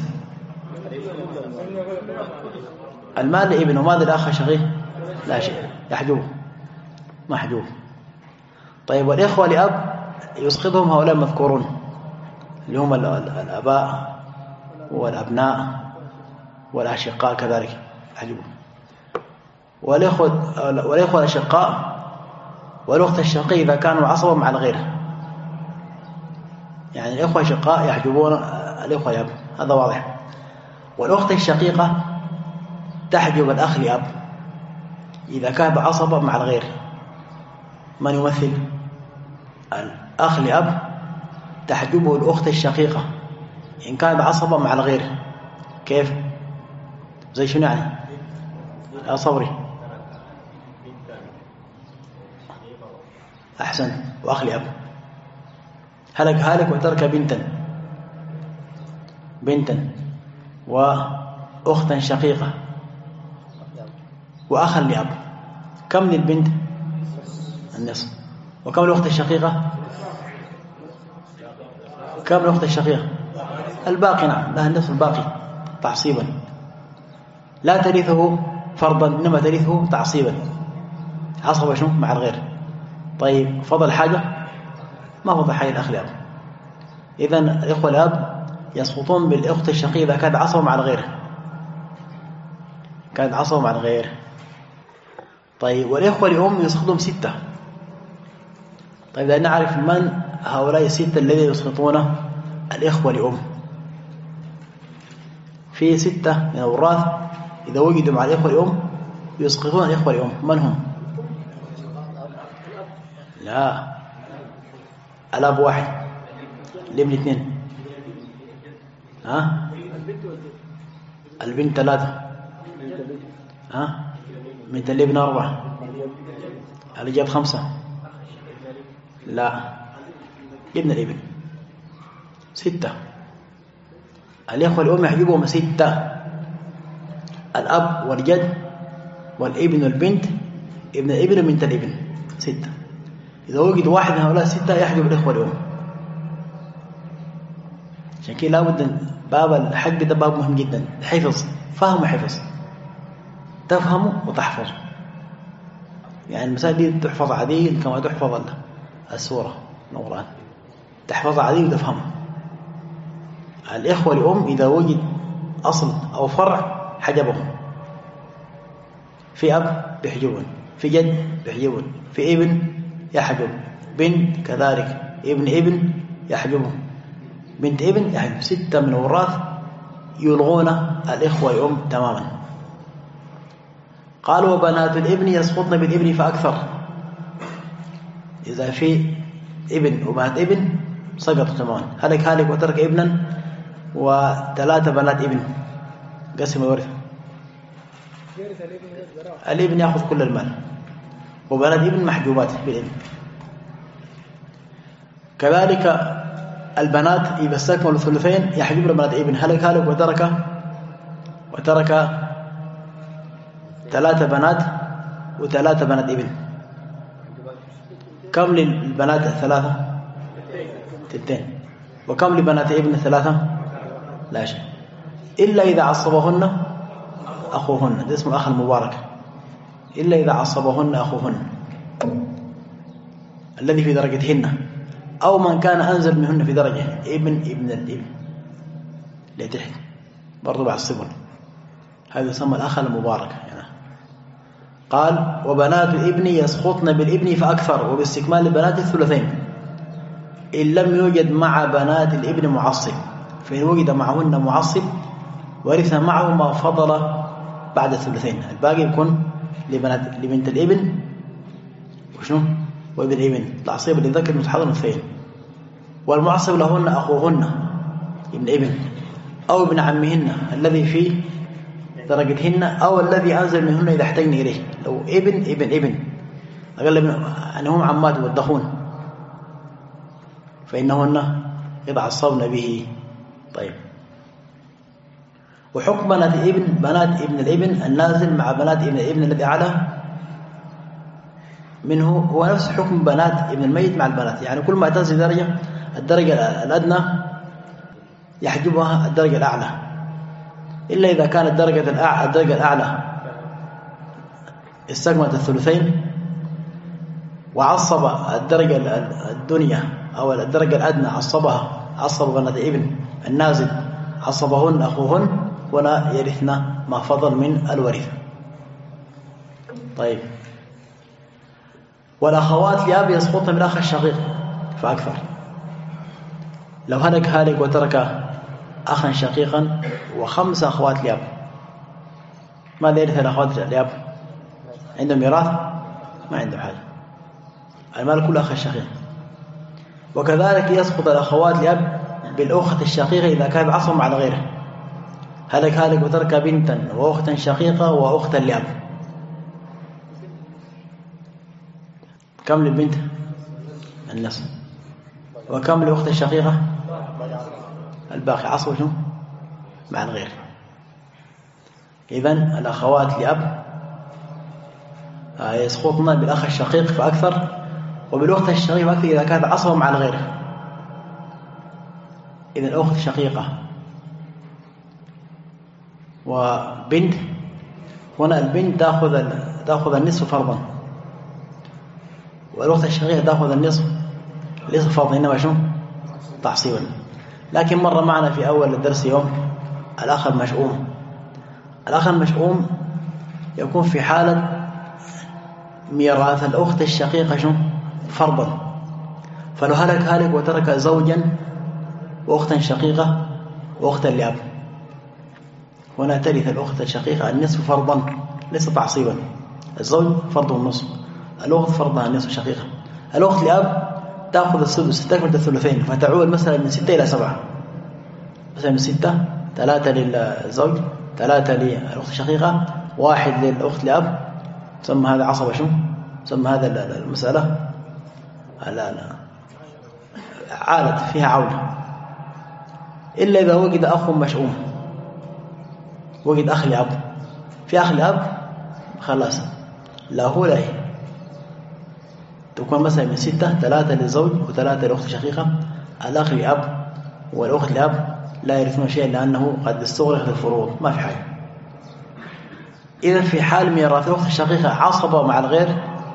المال لابن وماذا لأخ الشقيق؟ لا شيء، يحجبه محجوب. طيب، والإخوة لأب يسقطهم هؤلاء المذكورون اللي هم الأباء والأبناء والأشقاء كذلك يحجبون. والإخوة والإخوة الأشقاء والأخت الشقيقة إذا كانوا عصبا مع الغير، يعني الإخوة الشقاء يحجبون الإخوة لأب، هذا واضح. والأخت الشقيقة تحجب الأخ لأب إذا كان عصبا مع الغير. من يمثل؟ الأخ لأب تحجبه الأخت الشقيقة إن كان عصبا مع الغير. كيف؟ زي شنو يعني؟ يا صبري أحسن. وأخ لأب هلك هلك وترك بنتا بنتا وأختا شقيقة وأخا لأب. كم للبنت؟ النصف. وكم الأخت الشقيقة؟ كم الأخت الشقيقة؟ الباقي، نعم، لها النصف الباقي تعصيبا، لا ترثه فرضا إنما ترثه تعصيبا، عصبة شنو؟ مع الغير. طيب، فضل حاجة؟ ما فضل حاجة الأخ لأب. إذن الإخوة الأب يسقطون بالأخت الشقيقة إذا كانت عصبة مع الغير، كانت عصبة مع الغير. طيب، والإخوة الأم يسقطون ستة. طيب، لأن نعرف من هؤلاء الستة الذين يسقطون الإخوة الأم. في ستة من الوراث إذا وجدوا مع الإخوة الأم يسقطون الإخوة الأم. من هم؟ لا، الأب واحد، الابن اثنين، ها؟ البنت ثلاثة، ها؟ بنت الابن أربعة، الإجابة خمسة. لا، ابن الابن ستة. الإخوة الأم يحجبهم ستة: الأب والجد والابن والبنت، ابن الابن وبنت الابن، ستة. إذا وجد واحد من هؤلاء الستة يحجب الإخوة الأم. عشان كده لابد باب الحج ده باب مهم جدا، حفظ، فهم وحفظ، تفهم وتحفظ. يعني المسائل دي تحفظ عديل كما تحفظ السورة القرآن، تحفظ عديل وتفهمها. الإخوة الأم إذا وجد أصل أو فرع حجبهم. في أب بيحجبون، في جد بيحجبون، في ابن يحجب، بنت كذلك، ابن ابن يحجبهم، بنت ابن يحجب. ستة من الوراث يلغون الإخوة الأم تماما. قالوا: وبنات الابن يسقطن بالابن فأكثر. إذا في ابن وبنات ابن سقطوا تماما. هلك هالك وترك ابنا وثلاثة بنات ابن، قسم الورثة. الابن يأخذ كل المال، وبنات ابن محجوبات بالابن. كذلك البنات إذا استكملوا الثلثين يحجبن بنات ابن. هلك هالك وترك وترك ثلاثة بنات وثلاثة بنات ابن. كم للبنات الثلاثة؟ تنتين. وكم لبنات ابن الثلاثة؟ لا شيء، إلا إذا عصبهن أخوهن، ده اسمه الأخ المبارك. إلا إذا عصبهن أخوهن الذي في درجتهن أو من كان أنزل منهن في درجة ابن ابن الابن اللي تحت برضو بعصبهن. هذا يسمى الأخ المبارك يعني. قال وبنات الابن يسقطن بالابن فأكثر وباستكمال البنات الثلثين إن لم يوجد مع بنات الابن معصب، فإن وجد معهن معصب ورثنا معه ما فضل بعد الثلثين، الباقي يكون لبنات لبنت الابن وشنو وابن الابن العصيب اللي ذكر متحضر الثين، والمعصب لهن أخوهن ابن ابن أو ابن عمهن الذي في درجتهن أو الذي أنزل منهن إذا احتجن إليه. لو ابن ابن ابن أقل أنهم عمات والدخون فإنهن يتعصبن به. طيب وحكم بنات الابن بنات ابن الابن النازل مع بنات ابن الابن الذي أعلى منه هو نفس حكم بنات ابن الميت مع البنات، يعني كل ما تنزل درجة الدرجة الأدنى يحجبها الدرجة الأعلى، إلا إذا كانت الدرجة الأعلى الدرجة الأعلى استكملت الثلثين وعصب الدرجة الدنيا أو الدرجة الأدنى عصبها عصب بنات ابن النازل عصبهن أخوهن ولا يرثن ما فضل من الورثة. طيب والأخوات لأب يسقطن من الأخ الشقيق فأكثر. لو هلك هالك وترك أخا شقيقا وخمس أخوات لأب ماذا يرث الأخوات لأب؟ عندهم ميراث؟ ما عندهم حاجة، المال كل أخ الشقيق. وكذلك يسقط الأخوات لأب بالأخت الشقيقة إذا كان عصبا على غيره. هلك هالك وترك بنتا وأختا شقيقة وأختا لأب، كم للبنت؟ النصف. وكم للأخت الشقيقة؟ الباقي عصب شنو؟ مع الغير. إذن الأخوات لأب يسقطن بالأخ الشقيق فأكثر وبالأخت الشقيقة فأكثر إذا كانت عصبا مع الغير. إذن الأخت شقيقة وبنت، هنا البنت تأخذ تأخذ النصف فرضا والأخت الشقيقة تأخذ النصف ليس فرضا إنما شنو؟ تعصيبا. لكن مر معنا في أول الدرس يوم الأخ المشؤوم. الأخ المشؤوم يكون في حالة ميراث الأخت الشقيقة شنو؟ فرضا. فلو هلك هالك وترك زوجا وأختا شقيقة وأختا لأب، هنا ترث الأخت الشقيقة النصف فرضا ليس تعصيبا. الزوج فرض النصف، الأخت فرضها النصف شقيقة. الأخت لأب تأخذ السدس تكمل الثلثين فتعود مثلا من ستة إلى سبعة، مثلا من ستة ثلاثة للزوج ثلاثة للأخت الشقيقة واحد للأخت لأب. تسمى هذا عصبة شنو؟ تسمى هذا المسألة لا لا عالت فيها عولة. إلا إذا وجد أخ مشؤوم، وجد أخ لأب، في أخ لأب خلاص لا هو لا هي، تكون مثلا من ستة ثلاثة للزوج وثلاثة للأخت الشقيقة. الأخ لأب والأخت لأب لا يرثون شيئا لأنه قد استغرق للفروض ما في حاجة. إذا في حال ميراث الأخت الشقيقة عصبة مع الغير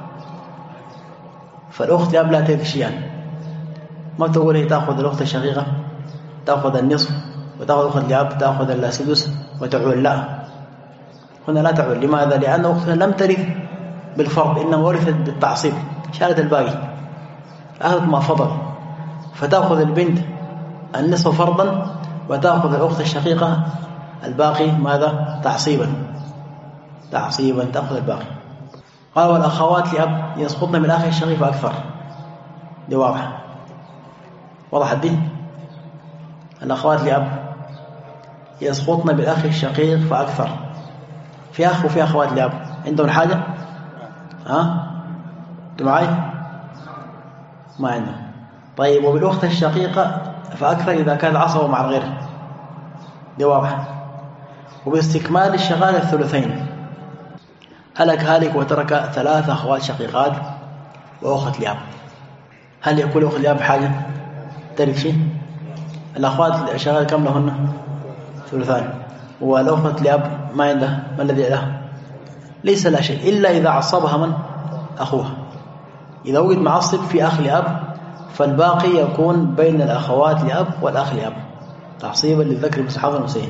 فالأخت لأب لا ترث شيئا. ما تقول هي تأخذ الأخت الشقيقة تأخذ النصف وتأخذ الأخت لأب تأخذ السدس وتعول، لا، هنا لا تعول. لماذا؟ لأن أختها لم ترث بالفرض إنما ورثت بالتعصيب، شالت الباقي أخذت ما فضل، فتأخذ البنت النصف فرضا وتأخذ الأخت الشقيقة الباقي ماذا؟ تعصيبا تعصيبا تأخذ الباقي. قال والأخوات لأب يسقطن من الأخ الشقيق فأكثر. دي واضحة وضحت دي. الأخوات لأب يسقطن بالأخ الشقيق فأكثر. في أخ وفي أخوات لأب عندهم حاجة؟ ها؟ أنتم معي؟ ما عندهم. طيب وبالأخت الشقيقة فأكثر إذا كانت عصبة مع الغير. دي واضحة. وباستكمال الشقائق الثلثين. هلك هالك وترك ثلاث أخوات شقيقات وأخت لأب، هل يكون أخت لأب حاجة؟ ترك شيء؟ الأخوات الشقائق كم لهن؟ ثلثان. والأخت لأب ما عنده، ما الذي له؟ ليس لا شيء إلا إذا عصبها من أخوها. إذا وجد معصب في أخ لأب فالباقي يكون بين الأخوات لأب والأخ لأب تعصيبا للذكر مثل حظ الأنثيين.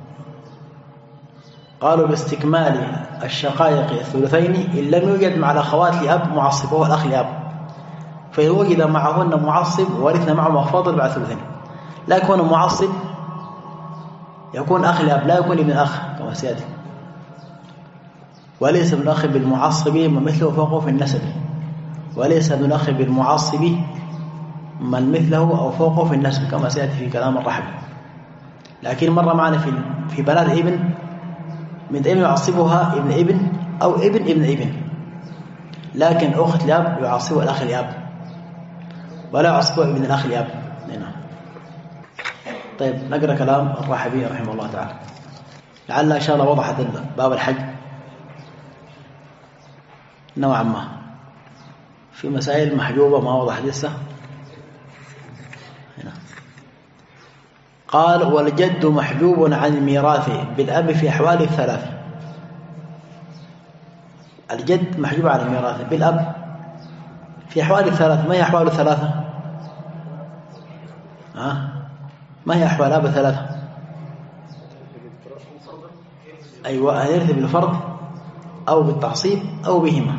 قالوا باستكمال الشقائق الثلثين إن لم يوجد مع الأخوات لأب معصب وهو الأخ لأب، فإن وجد معهن معصب ورثنا معه مفاضل بعد ثلثين. لا يكون معصب يكون أخ لأب، لا يكون ابن أخ كما سيأتي. وليس ابن أخ بالمعصب من مثله فوقه في النسب، وليس ابن أخ بالمعصب من مثله أو فوقه في النسب كما سيأتي في كلام الرحب. لكن مر معنا في في بنات ابن من ابن يعصبها ابن ابن أو ابن ابن ابن، لكن أخت لأب يعصبها الأخ لأب ولا يعصبها ابن الأخ لأب. هنا طيب نقرأ كلام الرحبي رحمه الله تعالى، لعل إن شاء الله وضحت باب الحج نوعا ما. في مسائل محجوبة ما وضح لسه. هنا قال والجد محجوب عن الميراث بالأب في أحوال الثلاث. الجد محجوب عن الميراث بالأب في أحوال الثلاث. ما هي أحوال الثلاثة؟ ها؟ ما هي أحوال الأب الثلاثة؟ أيوة، أن يرث بالفرض أو بالتعصيب أو بهما،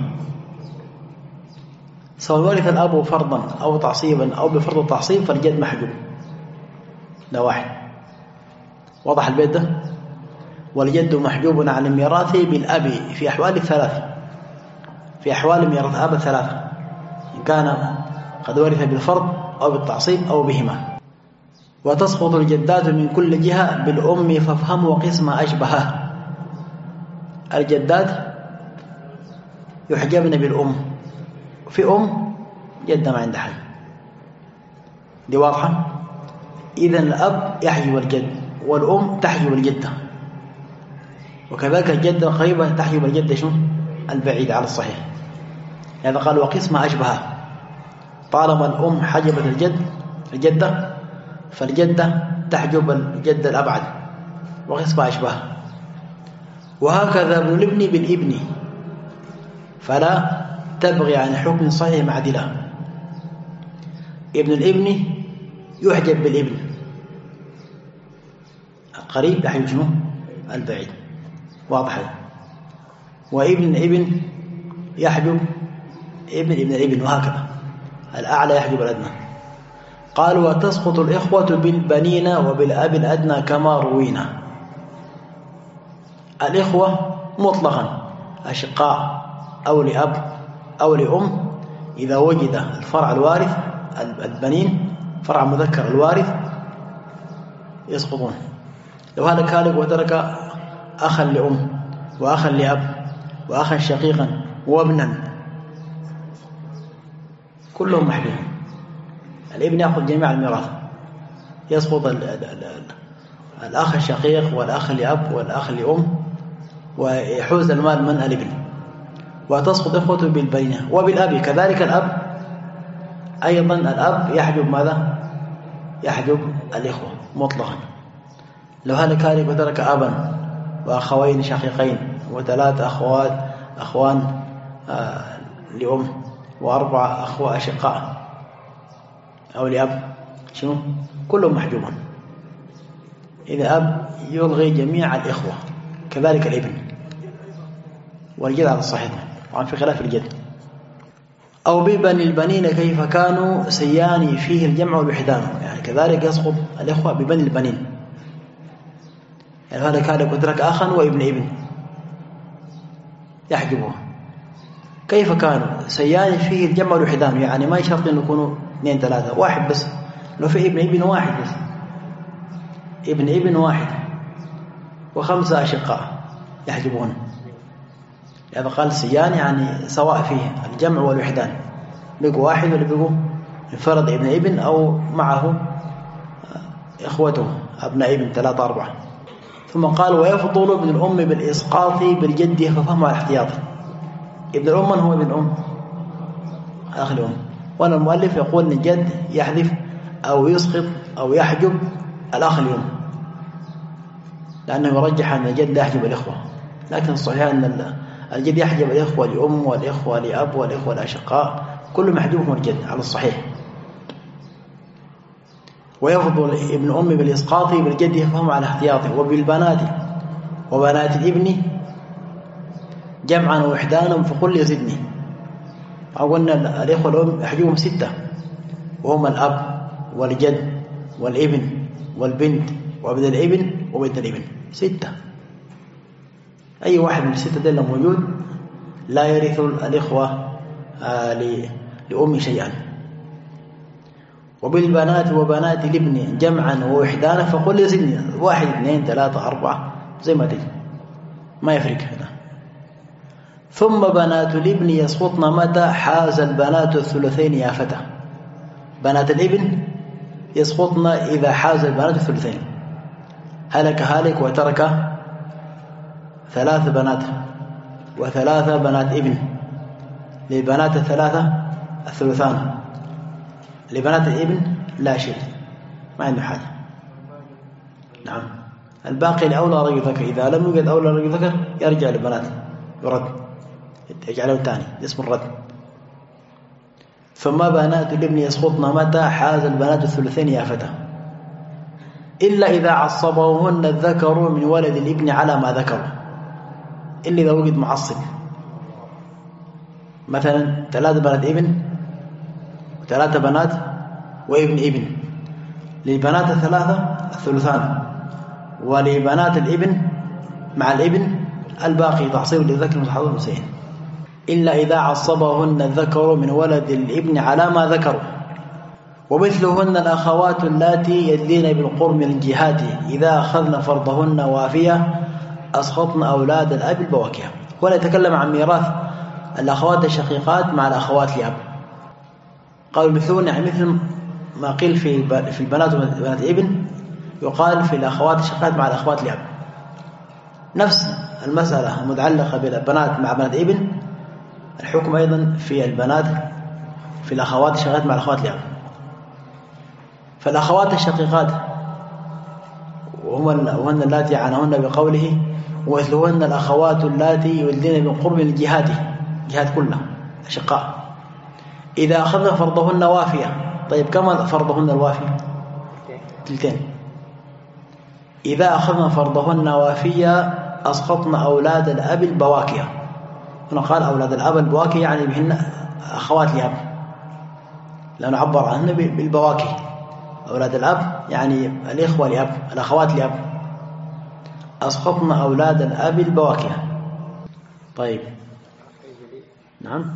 سواء ورث الأب فرضا أو تعصيبا أو بفرض التعصيب فالجد محجوب. ده واحد. وضح البيت ده؟ والجد محجوب عن الميراث بالأب في أحوال الثلاثة، في أحوال ميراث الأب الثلاثة، إن كان قد ورث بالفرض أو بالتعصيب أو بهما. وتسقط الجدات من كل جهة بالأم فافهم وقسم أشبهه. الجدات يحجبن بالأم، في أم جدة ما عندها حاجة، دي واضحة. إذن الأب يحجب الجد والأم تحجب الجدة، وكذلك الجدة القريبة تحجب الجدة شو البعيدة على الصحيح. هذا قال وقسم أشبهه، طالما الأم حجبت الجد الجدة فالجدة تحجب الجدة الأبعد وقسم أشبهه. وهكذا ابن الابن بالابن فلا تبغي عن حكم صحيح معدلة. ابن الابن يحجب بالابن القريب يحجب شنو البعيد، واضح. وابن ابن يحجب ابن ابن الابن، وهكذا الأعلى يحجب الأدنى. قال وتسقط الإخوة بالبنين وبالأب الأدنى كما روينا. الإخوة مطلقا أشقاء أو لأب أو لأم إذا وجد الفرع الوارث البنين فرع مذكر الوارث يسقطون. لو هذا كالب وترك أخا لأم وأخا لأب وأخا شقيقا وابنا كلهم محجوبون. الابن يأخذ جميع الميراث، يسقط ال ال ال الأخ الشقيق والأخ لأب والأخ لأم ويحوز المال من الابن. وتسقط إخوته بالبينة وبالأب كذلك. الأب أيضا الأب يحجب ماذا؟ يحجب الإخوة مطلقا. لو هذا كان وترك أبا وأخوين شقيقين وثلاث أخوات أخوان آه لأم وأربع أخوة أشقاء أو لأب شنو؟ كلهم محجوبون. إذا أب يلغي جميع الإخوة كذلك الابن والجد على الصحيح، وعن في خلاف الجد. أو ببني البنين كيف كانوا سيان فيه الجمع والوحدان، يعني كذلك يسقط الإخوة ببني البنين. يعني هذا كان يترك أخا وابن ابن يحجبه. كيف كانوا سيان فيه الجمع والوحدان، يعني ما يشرط أن يكونوا اثنين ثلاثة، واحد بس. لو في ابن ابن واحد بس، ابن ابن واحد وخمسة أشقاء يحجبون. هذا قال سيان يعني سواء فيه الجمع والوحدان، بقوا واحد ولا بقوا انفرد ابن ابن أو معه إخوته أبناء ابن ثلاثة أربعة. ثم قال ويفضل ابن الأم بالإسقاط بالجد ففهمه الاحتياط. ابن الأم من هو ابن الأم؟ أخ الأم. وأنا المؤلف يقول أن الجد يحذف أو يسقط أو يحجب الأخ الأم، لأنه يرجح أن الجد لا يحجب الإخوة، لكن الصحيح أن الجد يحجب الإخوة لأم والإخوة لأب والإخوة الأشقاء كل محجوب من الجد على الصحيح. ويفضل ابن أم بالإسقاط بالجد يفهم على احتياطه. وبالبنات وبنات الابن جمعا وإحدانا فقل يزدني. قلنا الإخوة الأم يحجبهم ستة وهم الأب والجد والابن والبنت وابن الابن وبنت الابن ستة. أي واحد من الستة دول موجود لا يرث الإخوة لأم شيئا. وبالبنات وبنات الابن جمعا وإحدانا فقل يزدني واحد اثنين ثلاثة أربعة زي ما تجي ما يفرق هنا. ثم بنات الابن يسقطن متى حاز البنات الثلثين يا فتى. بنات الابن يسقطن إذا حاز البنات الثلثين. هلك هالك وترك ثلاث بنات وثلاثة بنات ابن. للبنات الثلاثة الثلثان، لبنات الابن لا شيء ما عنده حاجة. نعم الباقي لأولى رجل ذكر. إذا لم يوجد أولى رجل ذكر يرجع للبنات يرد يجعله ثاني اسم الرد. ثم بنات الابن يسقطن متى حاز البنات الثلثين يا فتى إلا إذا عصبوهن الذكر من ولد الابن على ما ذكروا. إلا إذا وجد معصب مثلا ثلاثة بنات ابن وثلاثة بنات وابن ابن. للبنات الثلاثة الثلثان ولبنات الابن مع الابن الباقي تعصيب للذكر مثل حظ الأنثيين. إلا إذا عصبهن الذكر من ولد الابن على ما ذكروا. ومثلهن الأخوات اللاتي يدلين بالقرب من الجهات إذا أخذن فرضهن وافية أسقطن أولاد الأب البواكية. ولا يتكلم عن ميراث الأخوات الشقيقات مع الأخوات لأب. قالوا مثلون يعني مثل ما قيل في في البنات وبنات الابن يقال في الأخوات الشقيقات مع الأخوات لأب. نفس المسألة المتعلقة بالبنات مع بنات ابن الحكم أيضا في البنات في الأخوات الشقيقات مع الأخوات لأب. فالأخوات الشقيقات وهن اللاتي عنهن بقوله ومثلهن الأخوات اللاتي يولدن من قرب الجهات جهات كلها أشقاء إذا أخذن فرضهن وافية. طيب كما فرضهن الوافية تلتين. إذا أخذن فرضهن وافية أسقطن أولاد الأب البواكية. هنا قال أولاد الأب البواكي يعني بهن أخوات لأب لأنه عبر عنهن بالبواكي. أولاد الأب يعني الإخوة لأب الأخوات لأب أسقطن أولاد الأب البواكية. طيب نعم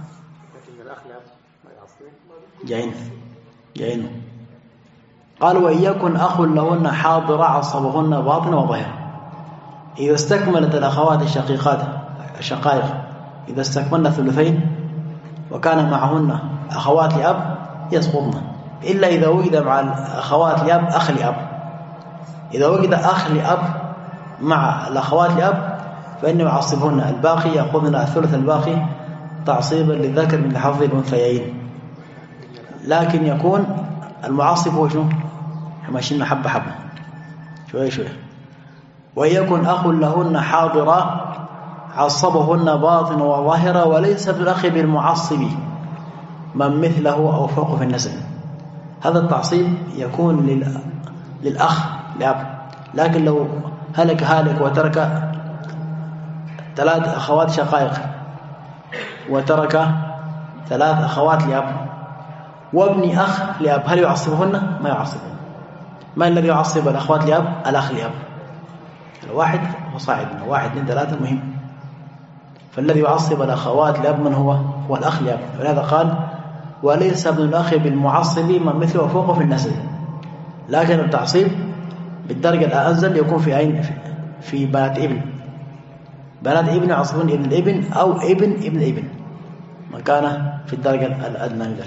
جاين جاين قال وإن يكن أخ لهن حاضر عصبهن باطن وظاهر. إذا استكملت الأخوات الشقيقات الشقائق إذا استكملن ثلثين وكان معهن أخوات لأب يسقطن إلا إذا وجد مع الأخوات لأب أخ لأب. إذا وجد أخ لأب مع الأخوات لأب فإنه يعصبهن الباقي يأخذن الثلث الباقي تعصيبا للذكر من حظ الأنثيين. لكن يكون المعصب هو شنو ماشيين حبة حبة شوية شوية. وإن يكن أخ لهن حاضرا عصبهن باطن وظاهرا وليس بالأخ بالمعصب من مثله أو فوق في النسب. هذا التعصيب يكون لل... للأخ لأب. لكن لو هلك هالك وترك ثلاث أخوات شقائق وترك ثلاث أخوات لأب وابن أخ لأب هل يعصبهن؟ ما يعصبهن. ما الذي يعصب الأخوات لأب؟ الأخ لأب الواحد وصاعد واحد اثنين ثلاثة مهم. فالذي يعصب الأخوات لأب من هو؟ هو الأخ لأب. ولهذا قال وليس ابن الأخ بالمعصب من مثله وفوقه في النسب. لكن التعصيب بالدرجة الأنزل يكون في أين؟ في بنات ابن. بنات ابن يعصبون ابن الابن أو ابن ابن ابن من كان في الدرجة الأدنى منه.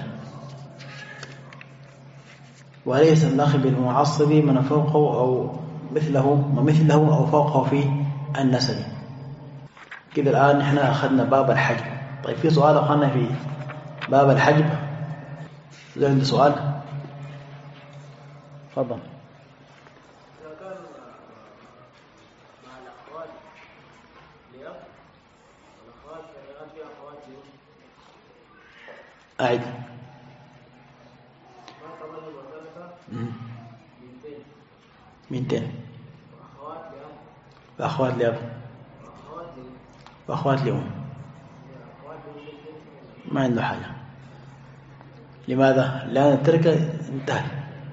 وليس الأخ بالمعصب من فوقه أو مثله من مثله أو فوقه في النسب. كده الآن نحن أخذنا باب الحجب. طيب في سؤال أخذنا في باب الحجب. إذا عندي سؤال تفضل. إذا كان مع الأخوات لأب والأخوات أعد. بنتين وأخوات لأب وأخوات لأم ما عنده حاجة. لماذا؟ لأن التركة انتهت.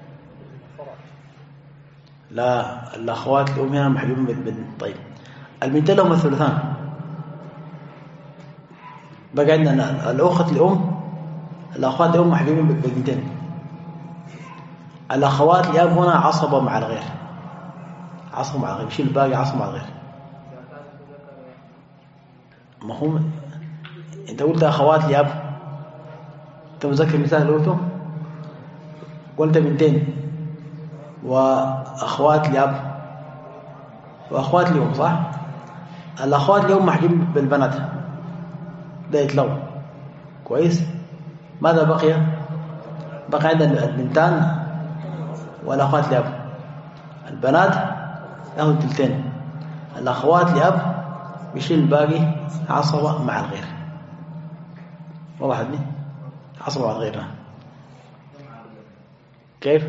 لا، الأخوات الأم هنا محجوبين بالبنت. طيب البنتين لهم الثلثان. بقى عندنا الأخت الأم، الأخوات الأم محجوبين بالبنتين. الأخوات الأب هنا عصبة مع الغير، عصبة مع الغير، يشيل الباقي عصبة مع الغير. ما هو أنت قلت أخوات لأب، أنت مذكر مثال قلته، قلت بنتين وأخوات لأب وأخوات لأم، صح؟ الأخوات لأم محجوب بالبنات، ده يتلغى كويس. ماذا بقي؟ بقي عندنا البنتان والأخوات لأب. البنات له التلتين، الأخوات لأب بيشيل الباقي عصبة مع الغير. واضح ابني؟ عصبة مع الغير. كيف؟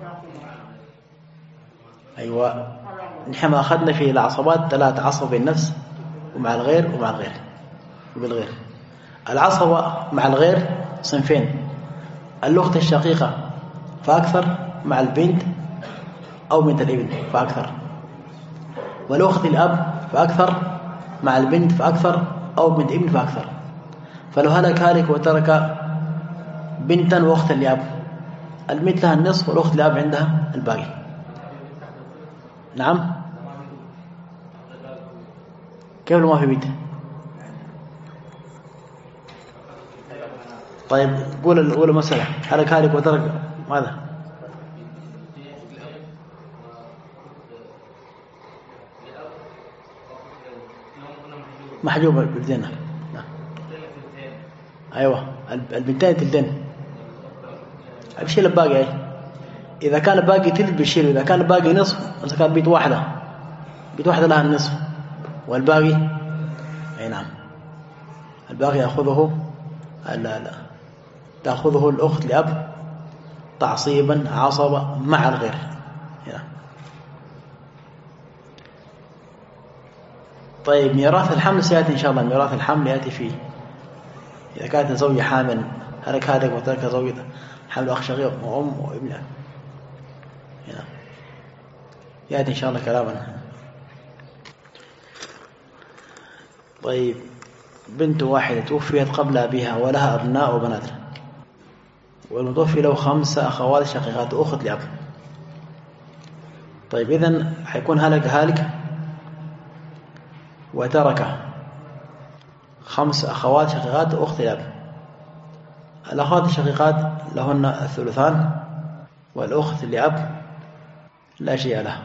أيوة، نحن ما أخذنا في العصبات ثلاث: عصبة بالنفس ومع الغير ومع الغير وبالغير. العصبة مع الغير صنفين: الأخت الشقيقة فأكثر مع البنت أو بنت الابن فأكثر، والأخت الأب فأكثر مع البنت فأكثر أو بنت ابن فأكثر. فلو هلك هالك وترك بنتا وأختا لأب، البنت لها النصف والأخت لأب عندها الباقي. نعم، كيف لو ما في بنت؟ طيب قول الأولى مسألة: هلك هالك وترك ماذا؟ محجوبة بالبنتين. أيوة، البنتين تلتين بيشيل الباقي. أي إذا كان الباقي تلت بيشيل، إذا كان الباقي نصف، إذا كان بيت واحدة بيت واحدة لها النصف والباقي أي نعم الباقي يأخذه لا لا تأخذه الأخت لأب تعصيبا عصبة مع الغير. هنا. طيب ميراث الحمل سيأتي إن شاء الله. ميراث الحمل يأتي فيه إذا كانت زوجة حامل، هلك هذا وترك زوجة حمل أخ شقيق وأم وابن. هنا يأتي إن شاء الله كلاما. طيب بنت واحدة توفيت قبل أبيها ولها أبناء وبنات، والمتوفي له خمسة أخوات شقيقات أخت لأب. طيب إذن حيكون هلك هالك وترك خمس أخوات شقيقات أخت لأب. الأخوات الشقيقات لهن الثلثان، والأخت لأب لا شيء له.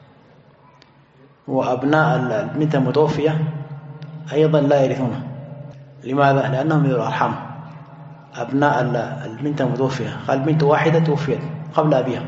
وأبناء البنت المتوفية أيضا لا يرثونه. لماذا؟ لأنهم من الأرحام. أبناء البنت المتوفية، قال بنت واحدة توفيت قبل أبيها،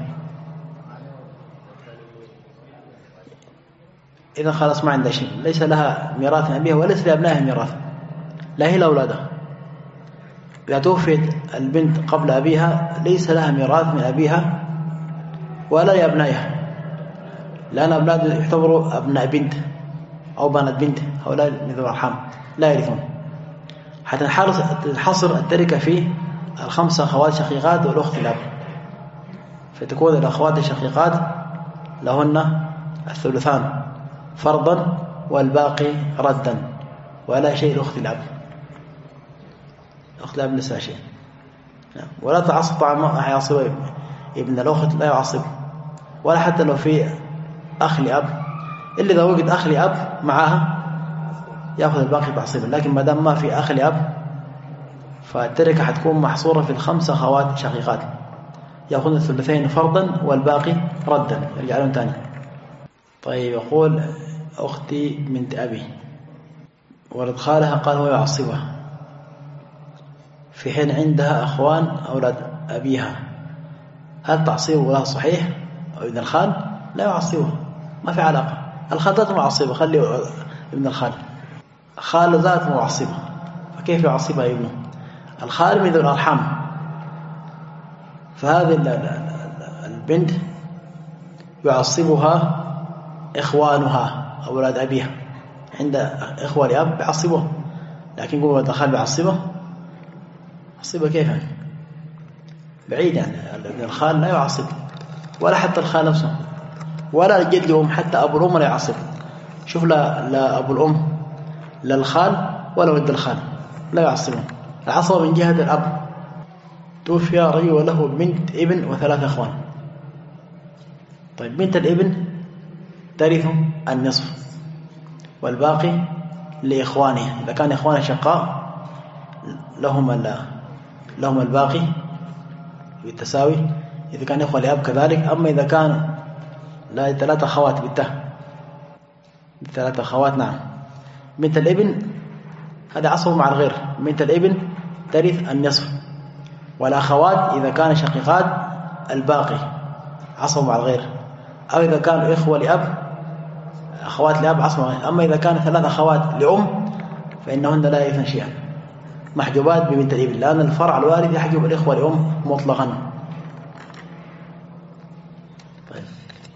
إذا خلاص ما عندها شيء، ليس لها ميراث من أبيها وليس لأبنائها ميراث، لا هي لأولادها. إذا توفيت البنت قبل أبيها ليس لها ميراث من أبيها ولا لأبنائها، لأن أبناء يعتبروا أبناء بنت أو بنات بنت، هؤلاء من ذوي الأرحام لا يرثون. حتى تنحصر التركة في الخمسة أخوات شقيقات والأخت الأب، فتكون الأخوات الشقيقات لهن الثلثان فرضا والباقي ردا، ولا شيء الأخت الأب. الأخت الأب لسه شيء. ولا تعصب طبعا يعصب ابن الأخت، لا يعصب، ولا حتى لو في أخ لأب، إلا إذا وجد أخ لأب معها يأخذ الباقي تعصيبا. لكن ما دام ما في أخ لأب فالتركة حتكون محصورة في الخمسة أخوات شقيقات، يأخذون الثلثين فرضا والباقي ردا، يرجعون تاني. طيب يقول أختي بنت أبي ولد خالها قال هو يعصبها، في حين عندها أخوان أولاد أبيها، هل تعصيبه لها صحيح؟ أو ابن الخال لا يعصبه، ما في علاقة. الخال ذات معصبة، خلي ابن الخال، خال ذات معصبة، فكيف يعصبها ابنه؟ الخال من ذو الأرحام، فهذه البنت يعصبها إخوانها أولاد أبيها، عند إخوة لأب يعصبه، لكن يقول ولد الخال بيعصبه، يعصبه كيف يعني؟ بعيد يعني. الخال لا يعصب، ولا حتى الخال نفسه، ولا الجد لهم، حتى أبو الأم لا يعصب. شوف، لا, لا أبو الأم لا الخال ولا ولد الخال لا يعصبون. العصبة من جهة الأب. توفي رجل وله بنت ابن وثلاثة أخوان. طيب بنت الابن ترث النصف والباقي لإخوانه، إذا كان إخوانه شقاء لهم لهم الباقي بالتساوي، إذا كان إخوة لأب كذلك. أما إذا كان لا ثلاثة أخوات بالته ثلاثة أخوات نعم، بنت الابن هذا عصبه مع الغير، بنت الابن ترث النصف، والأخوات إذا كان شقيقات الباقي عصبه مع الغير. أو إذا كانوا إخوة لأب أخوات لأب عصبه مع الغير. أما إذا كان ثلاث أخوات لأم فإنهن لا يرثن شيئا، محجوبات ببنت الابن، لأن الفرع الوارث يحجب الإخوة لأم مطلقا. طيب.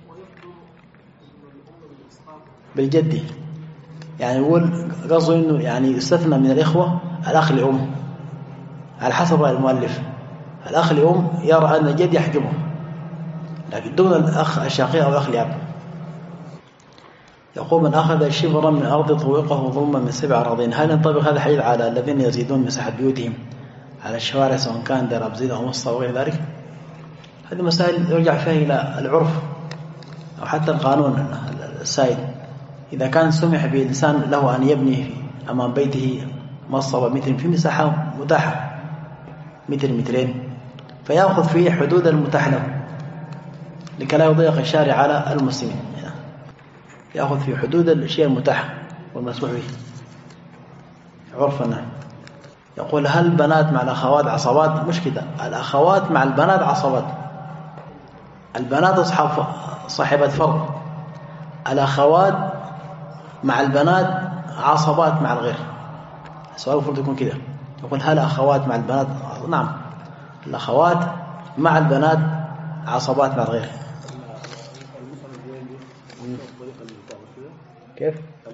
بالجدي يعني يقول قصده إنه يعني يستثنى من الإخوة الأخ لأم على حسب رأي المؤلف. الأخ لأم يرى أن الجد يحجبه، لكن دون الأخ الشقيق أو الأخ لأب. يقول من أخذ شبرا من أرض طوقه ظلما من سبع أراضين، هل ينطبق هذا الحديث على الذين يزيدون مساحة بيوتهم على الشوارع سواء كان دار أبزيد أو مصر وغير ذلك؟ هذه مسائل يرجع فيها إلى العرف أو حتى القانون السائد. إذا كان سمح بالإنسان له أن يبني أمام بيته مصر متر في مساحة متاحة متر مترين، فيأخذ فيه حدود المتاح له لكي لا يضيق الشارع على المسلمين، يأخذ في حدود الشيء المتاح والمسموح به عرفنا. يقول هل البنات مع الأخوات عصبات؟ مشكلة، الأخوات مع البنات عصبات، البنات أصحاب صاحبة فرض، الأخوات مع البنات عصبات مع الغير. السؤال المفروض يكون كده، يقول هل أخوات مع البنات؟ نعم، الأخوات مع البنات عصبات مع الغير. كيف؟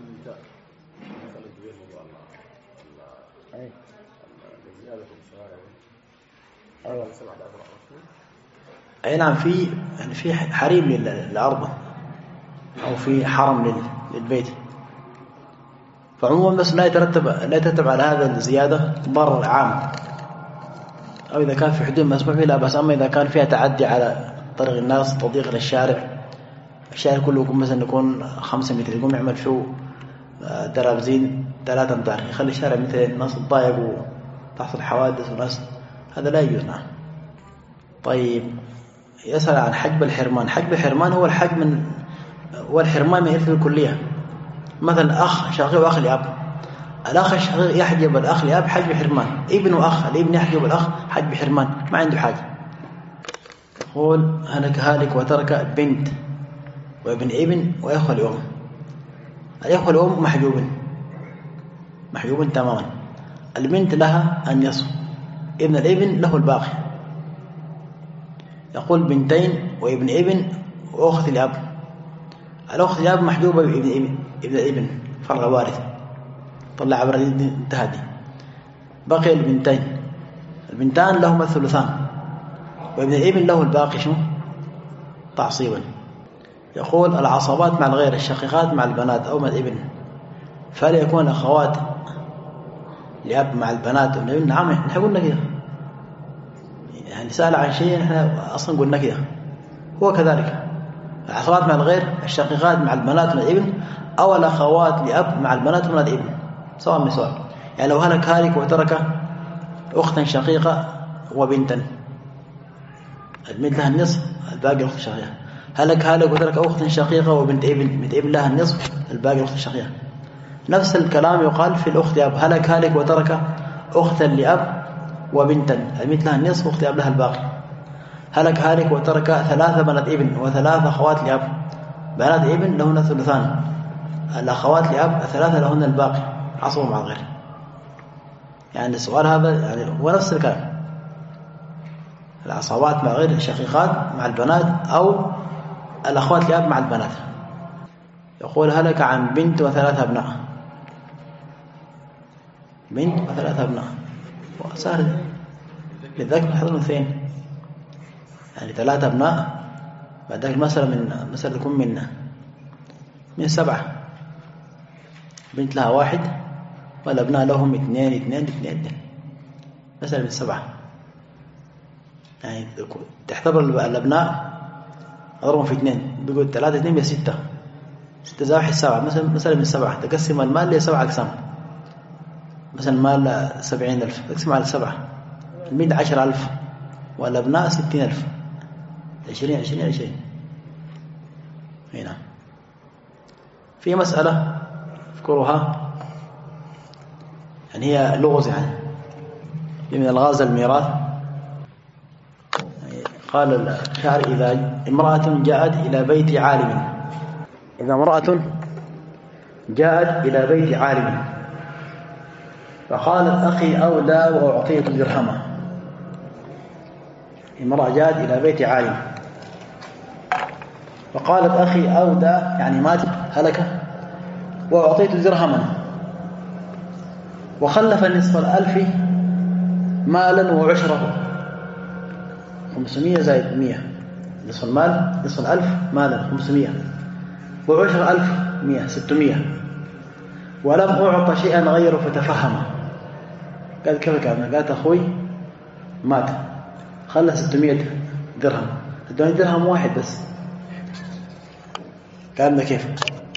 أي نعم، في يعني في حريم للأرض أو في حرم للبيت، فعموما بس لا يترتب لا يترتب على هذا الزيادة ضرر عام، أو إذا كان في حدود مسموح به لا بس. أما إذا كان فيها تعدي على طريق الناس، تضييق للشارع، الشارع كله يكون مثلا يكون خمسة متر، يقوم يعمل فيه درابزين ثلاثة أمتار، يخلي الشارع مثل الناس تضايق وتحصل حوادث وناس، هذا لا يجوز. نعم. طيب، يسأل عن حجب الحرمان. حجب الحرمان هو الحجب من هو الحرمان من إرث الكلية. مثلا أخ شقيق وأخ لأب، الأخ الشقيق يحجب الأخ لأب حجب حرمان، ابن وأخ الابن يحجب الأخ حجب حرمان، ما عنده حاجة. يقول هلك هالك وترك بنت وابن ابن وإخوة لأم. الإخوة لأم محجوبين محجوبين تماما. البنت لها النصف، ابن الابن له الباقي. يقول بنتين وابن ابن وأخت الأب. الأخت الأب محجوبة بابن ابن ابن الابن فرع وارث، طلع عبر انتهى دي. بقي البنتين، البنتان لهما الثلثان، وابن الابن له الباقي شنو؟ تعصيبا. يقول العصبات مع الغير، الشقيقات مع البنات أو مع الابن، فهل يكون أخوات لأب مع البنات وابن الابن؟ نعم، نحن قلنا كده، يعني سأل عن شيء نحن أصلا قلنا كده، هو كذلك. العصبات مع الغير، الشقيقات مع البنات مع الابن، أو الأخوات لأب مع البنات مع الابن، سواء من سواء. يعني لو هلك هالك وترك أختا شقيقة وبنتا، البنت لها النصف، الباقي الأخت الشقيقة. هلك هالك وترك أختا شقيقة وبنت ابن، بنت ابن لها النصف، الباقي الأخت الشقيقة. نفس الكلام يقال في الأخت لأب، هلك هالك وترك أختا لأب وبنتا، البنت لها النصف وأخت أب لها الباقي. هلك هالك وترك ثلاثة بنات ابن وثلاثة أخوات لأب، بنات ابن لهن ثلثان، الأخوات لأب الثلاثة لهن الباقي، عصبوا مع الغير. يعني السؤال هذا يعني هو نفس الكلام، العصابات مع غير الشقيقات مع البنات أو الأخوات الأب مع البنات. يقول هلك عن بنت وثلاثة أبناء، بنت وثلاثة أبناء وسهل للذكر حظ الأنثيين، يعني ثلاثة أبناء بعد ذلك مثلا من مثلا يكون من من سبعة، بنت لها واحد والأبناء لهم اثنين اثنين اثنين اثنين مثلا من سبعة، يعني تحتبر الأبناء أضربهم في اثنين بيقول ثلاثة اثنين بستة، ستة زائد واحد سبعة، مثلا مثلا من سبعة تقسم المال لسبعة أقسام، مثلا مال سبعين ألف تقسم على سبعة، البنت عشر ألف والأبناء ستين ألف، عشرين عشرين عشرين. هنا في مسألة اذكرها يعني هي لغز، يعني من الغاز الميراث. قال الشاعر إذا امرأة جاءت إلى بيت عالم، إذا امرأة جاءت إلى بيت عالم فقالت أخي أودى وأعطيت درهما. امرأة جاءت إلى بيت عالم فقالت أخي أودى يعني مات هلك وأعطيت درهما وخلف نصف الألف مالا وعشره، خمسمائة زائد مئة، نصف المال نصف الألف مالا خمسمائة وعشر ألف مئة ستمائة، ولم أعط شيئا غيره فتفهم. قال كيف كان؟ قالت أخوي مات خلى ستمائة درهم، ادوني درهم واحد بس. قال كيف؟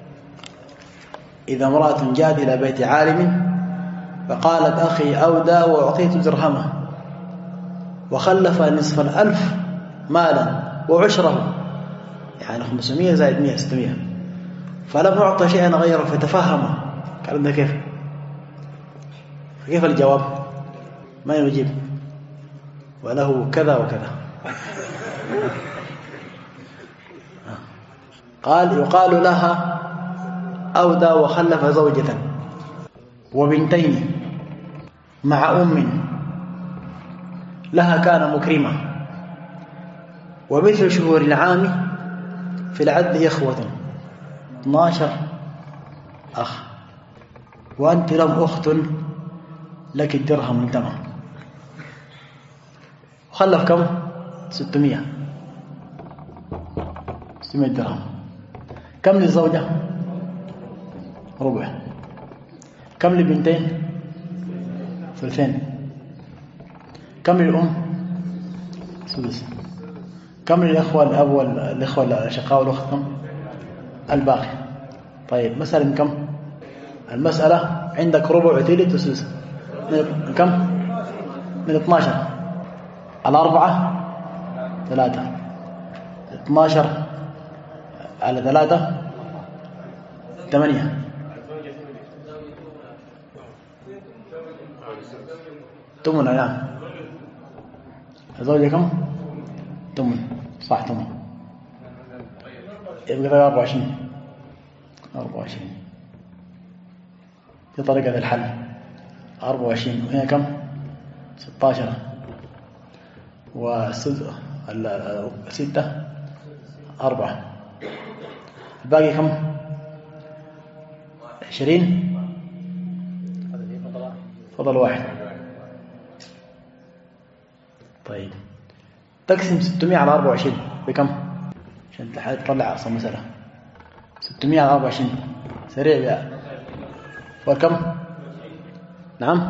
إذا امرأة جاءت إلى بيت عالم فقالت أخي أودى وأعطيت درهمه وخلف نصف الألف مالا وعشره، يعني خمسمائة زائد مئة ستمائة، فلم أعط شيئا غيره فتفهم. قال ده كيف؟ كيف الجواب؟ ما يجيب وله كذا وكذا. قال يقال لها أودى وخلف زوجة وبنتين مع أم لها كان مكرمة، ومثل شهور العام في العد إخوة اثنا عشر أخ، وأنت لم أخت لك الدرهم من تمام. وخلف كم؟ ستمائة ستمائة درهم. كم للزوجة؟ ربع. كم لبنتين؟ ثلثين. كم للأم؟ سدس. كم للأخوة الأب والأخوة الأشقاء والأخت؟ كم؟ الباقي. طيب مثلا كم؟ المسألة عندك ربع وثلث وسدس، من كم؟ من اثنا عشر. الأربعة ثلاثة، اثنا عشر على ثلاثة ثمانية. ثمن. نعم. الزوجة كم؟ ثمن. صح ثمن. يبقى أربعة وعشرين. أربعة وعشرين في طريقة الحل. أربعة وعشرين وهنا كم؟ ستة عشر وستة أربعة. الباقي كم؟ عشرين. فضل واحد. طيب تقسم ستمائة على أربعة وعشرين بكم؟ عشان تطلع أصلا مسألة. ستمائة على أربعة وعشرين سريع بقى. وكم؟ نعم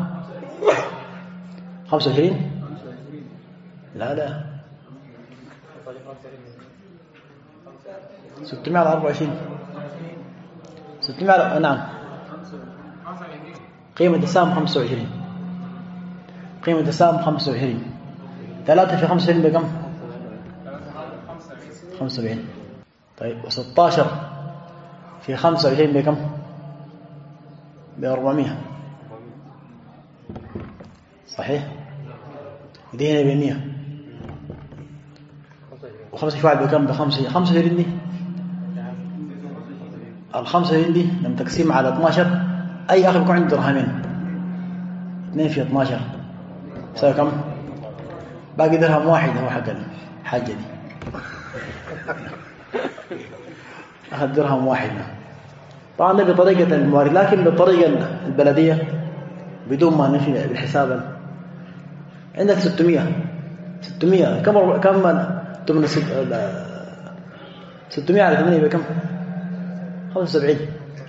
خمسة وعشرين. لا لا ستمائة على أربعة وعشرين. ستمائة على... نعم قيمة السهم خمسة وعشرين. قيمة السهم خمسة وعشرين. ثلاثة في خمسة وعشرين بكم؟ خمسة وسبعين. طيب وستة عشر في خمسة وعشرين بكم؟ بأربعمائة. صحيح؟ دي هنا بمئة. وخمسة فاعل بكم؟ بخمسة. خمسة وعشرين دي الخمسة وعشرين دي لما تقسيم على اثنا عشر أي أخ بيكون عنده درهمين، اثنين في اثناشر يساوي كم؟ باقي درهم واحد هو حق الحاجة دي. أخذ درهم واحد. طبعا بطريقة الموارد، لكن بالطريقة البلدية بدون ما نمشي بالحساب. عندك ستمية ستمية كم كم تمن ستمية على ثمانية بكم؟ خمسة وسبعين.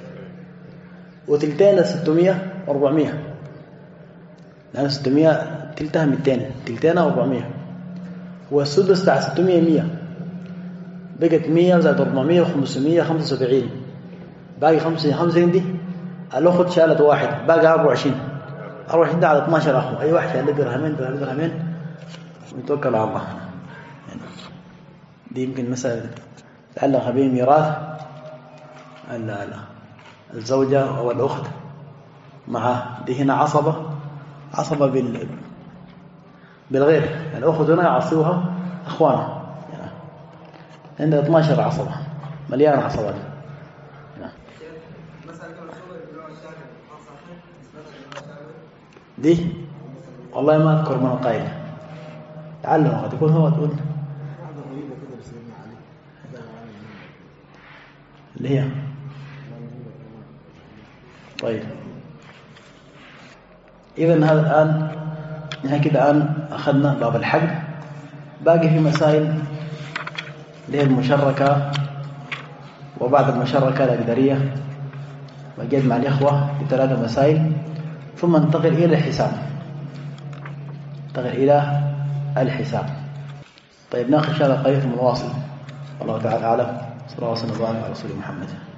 وتلتين ستمية وأربعمية، لأن ستمية تلتها مئتين، تلتينها أربعمية، والسدس تاع ستمية مية، بقت مية زائد أربعمية وخمسمية خمسة وسبعين، باقي خمسة خمسين دي الأخت شالت واحد، باقي أربعة وعشرين. أربعة وعشرين ده على اثناشر أخو، أي واحد شال درهمين درهمين ويتوكل على الله. يعني دي يمكن مسألة تعلق بين ميراث الزوجة أو الأخت مع دي هنا عصبة عصبة بال بالغير. الأخت هنا يعصبها أخوانها، يعني عندها اثناشر عصبة مليان عصبات. دي والله ما أذكر من القائل، تعلم قد يكون هو تقول اللي هي. طيب إذن هذا الآن نحن كده الآن أخذنا باب الحج. باقي في مسائل اللي هي المشركة، وبعد المشركة الأقدرية، وجد مع الإخوة في ثلاثة مسائل، ثم ننتقل إلى الحساب ننتقل إلى الحساب. طيب ناقش هذا قضية من واصل. والله تعالى أعلم. صلى الله عليه وسلم على رسول محمد.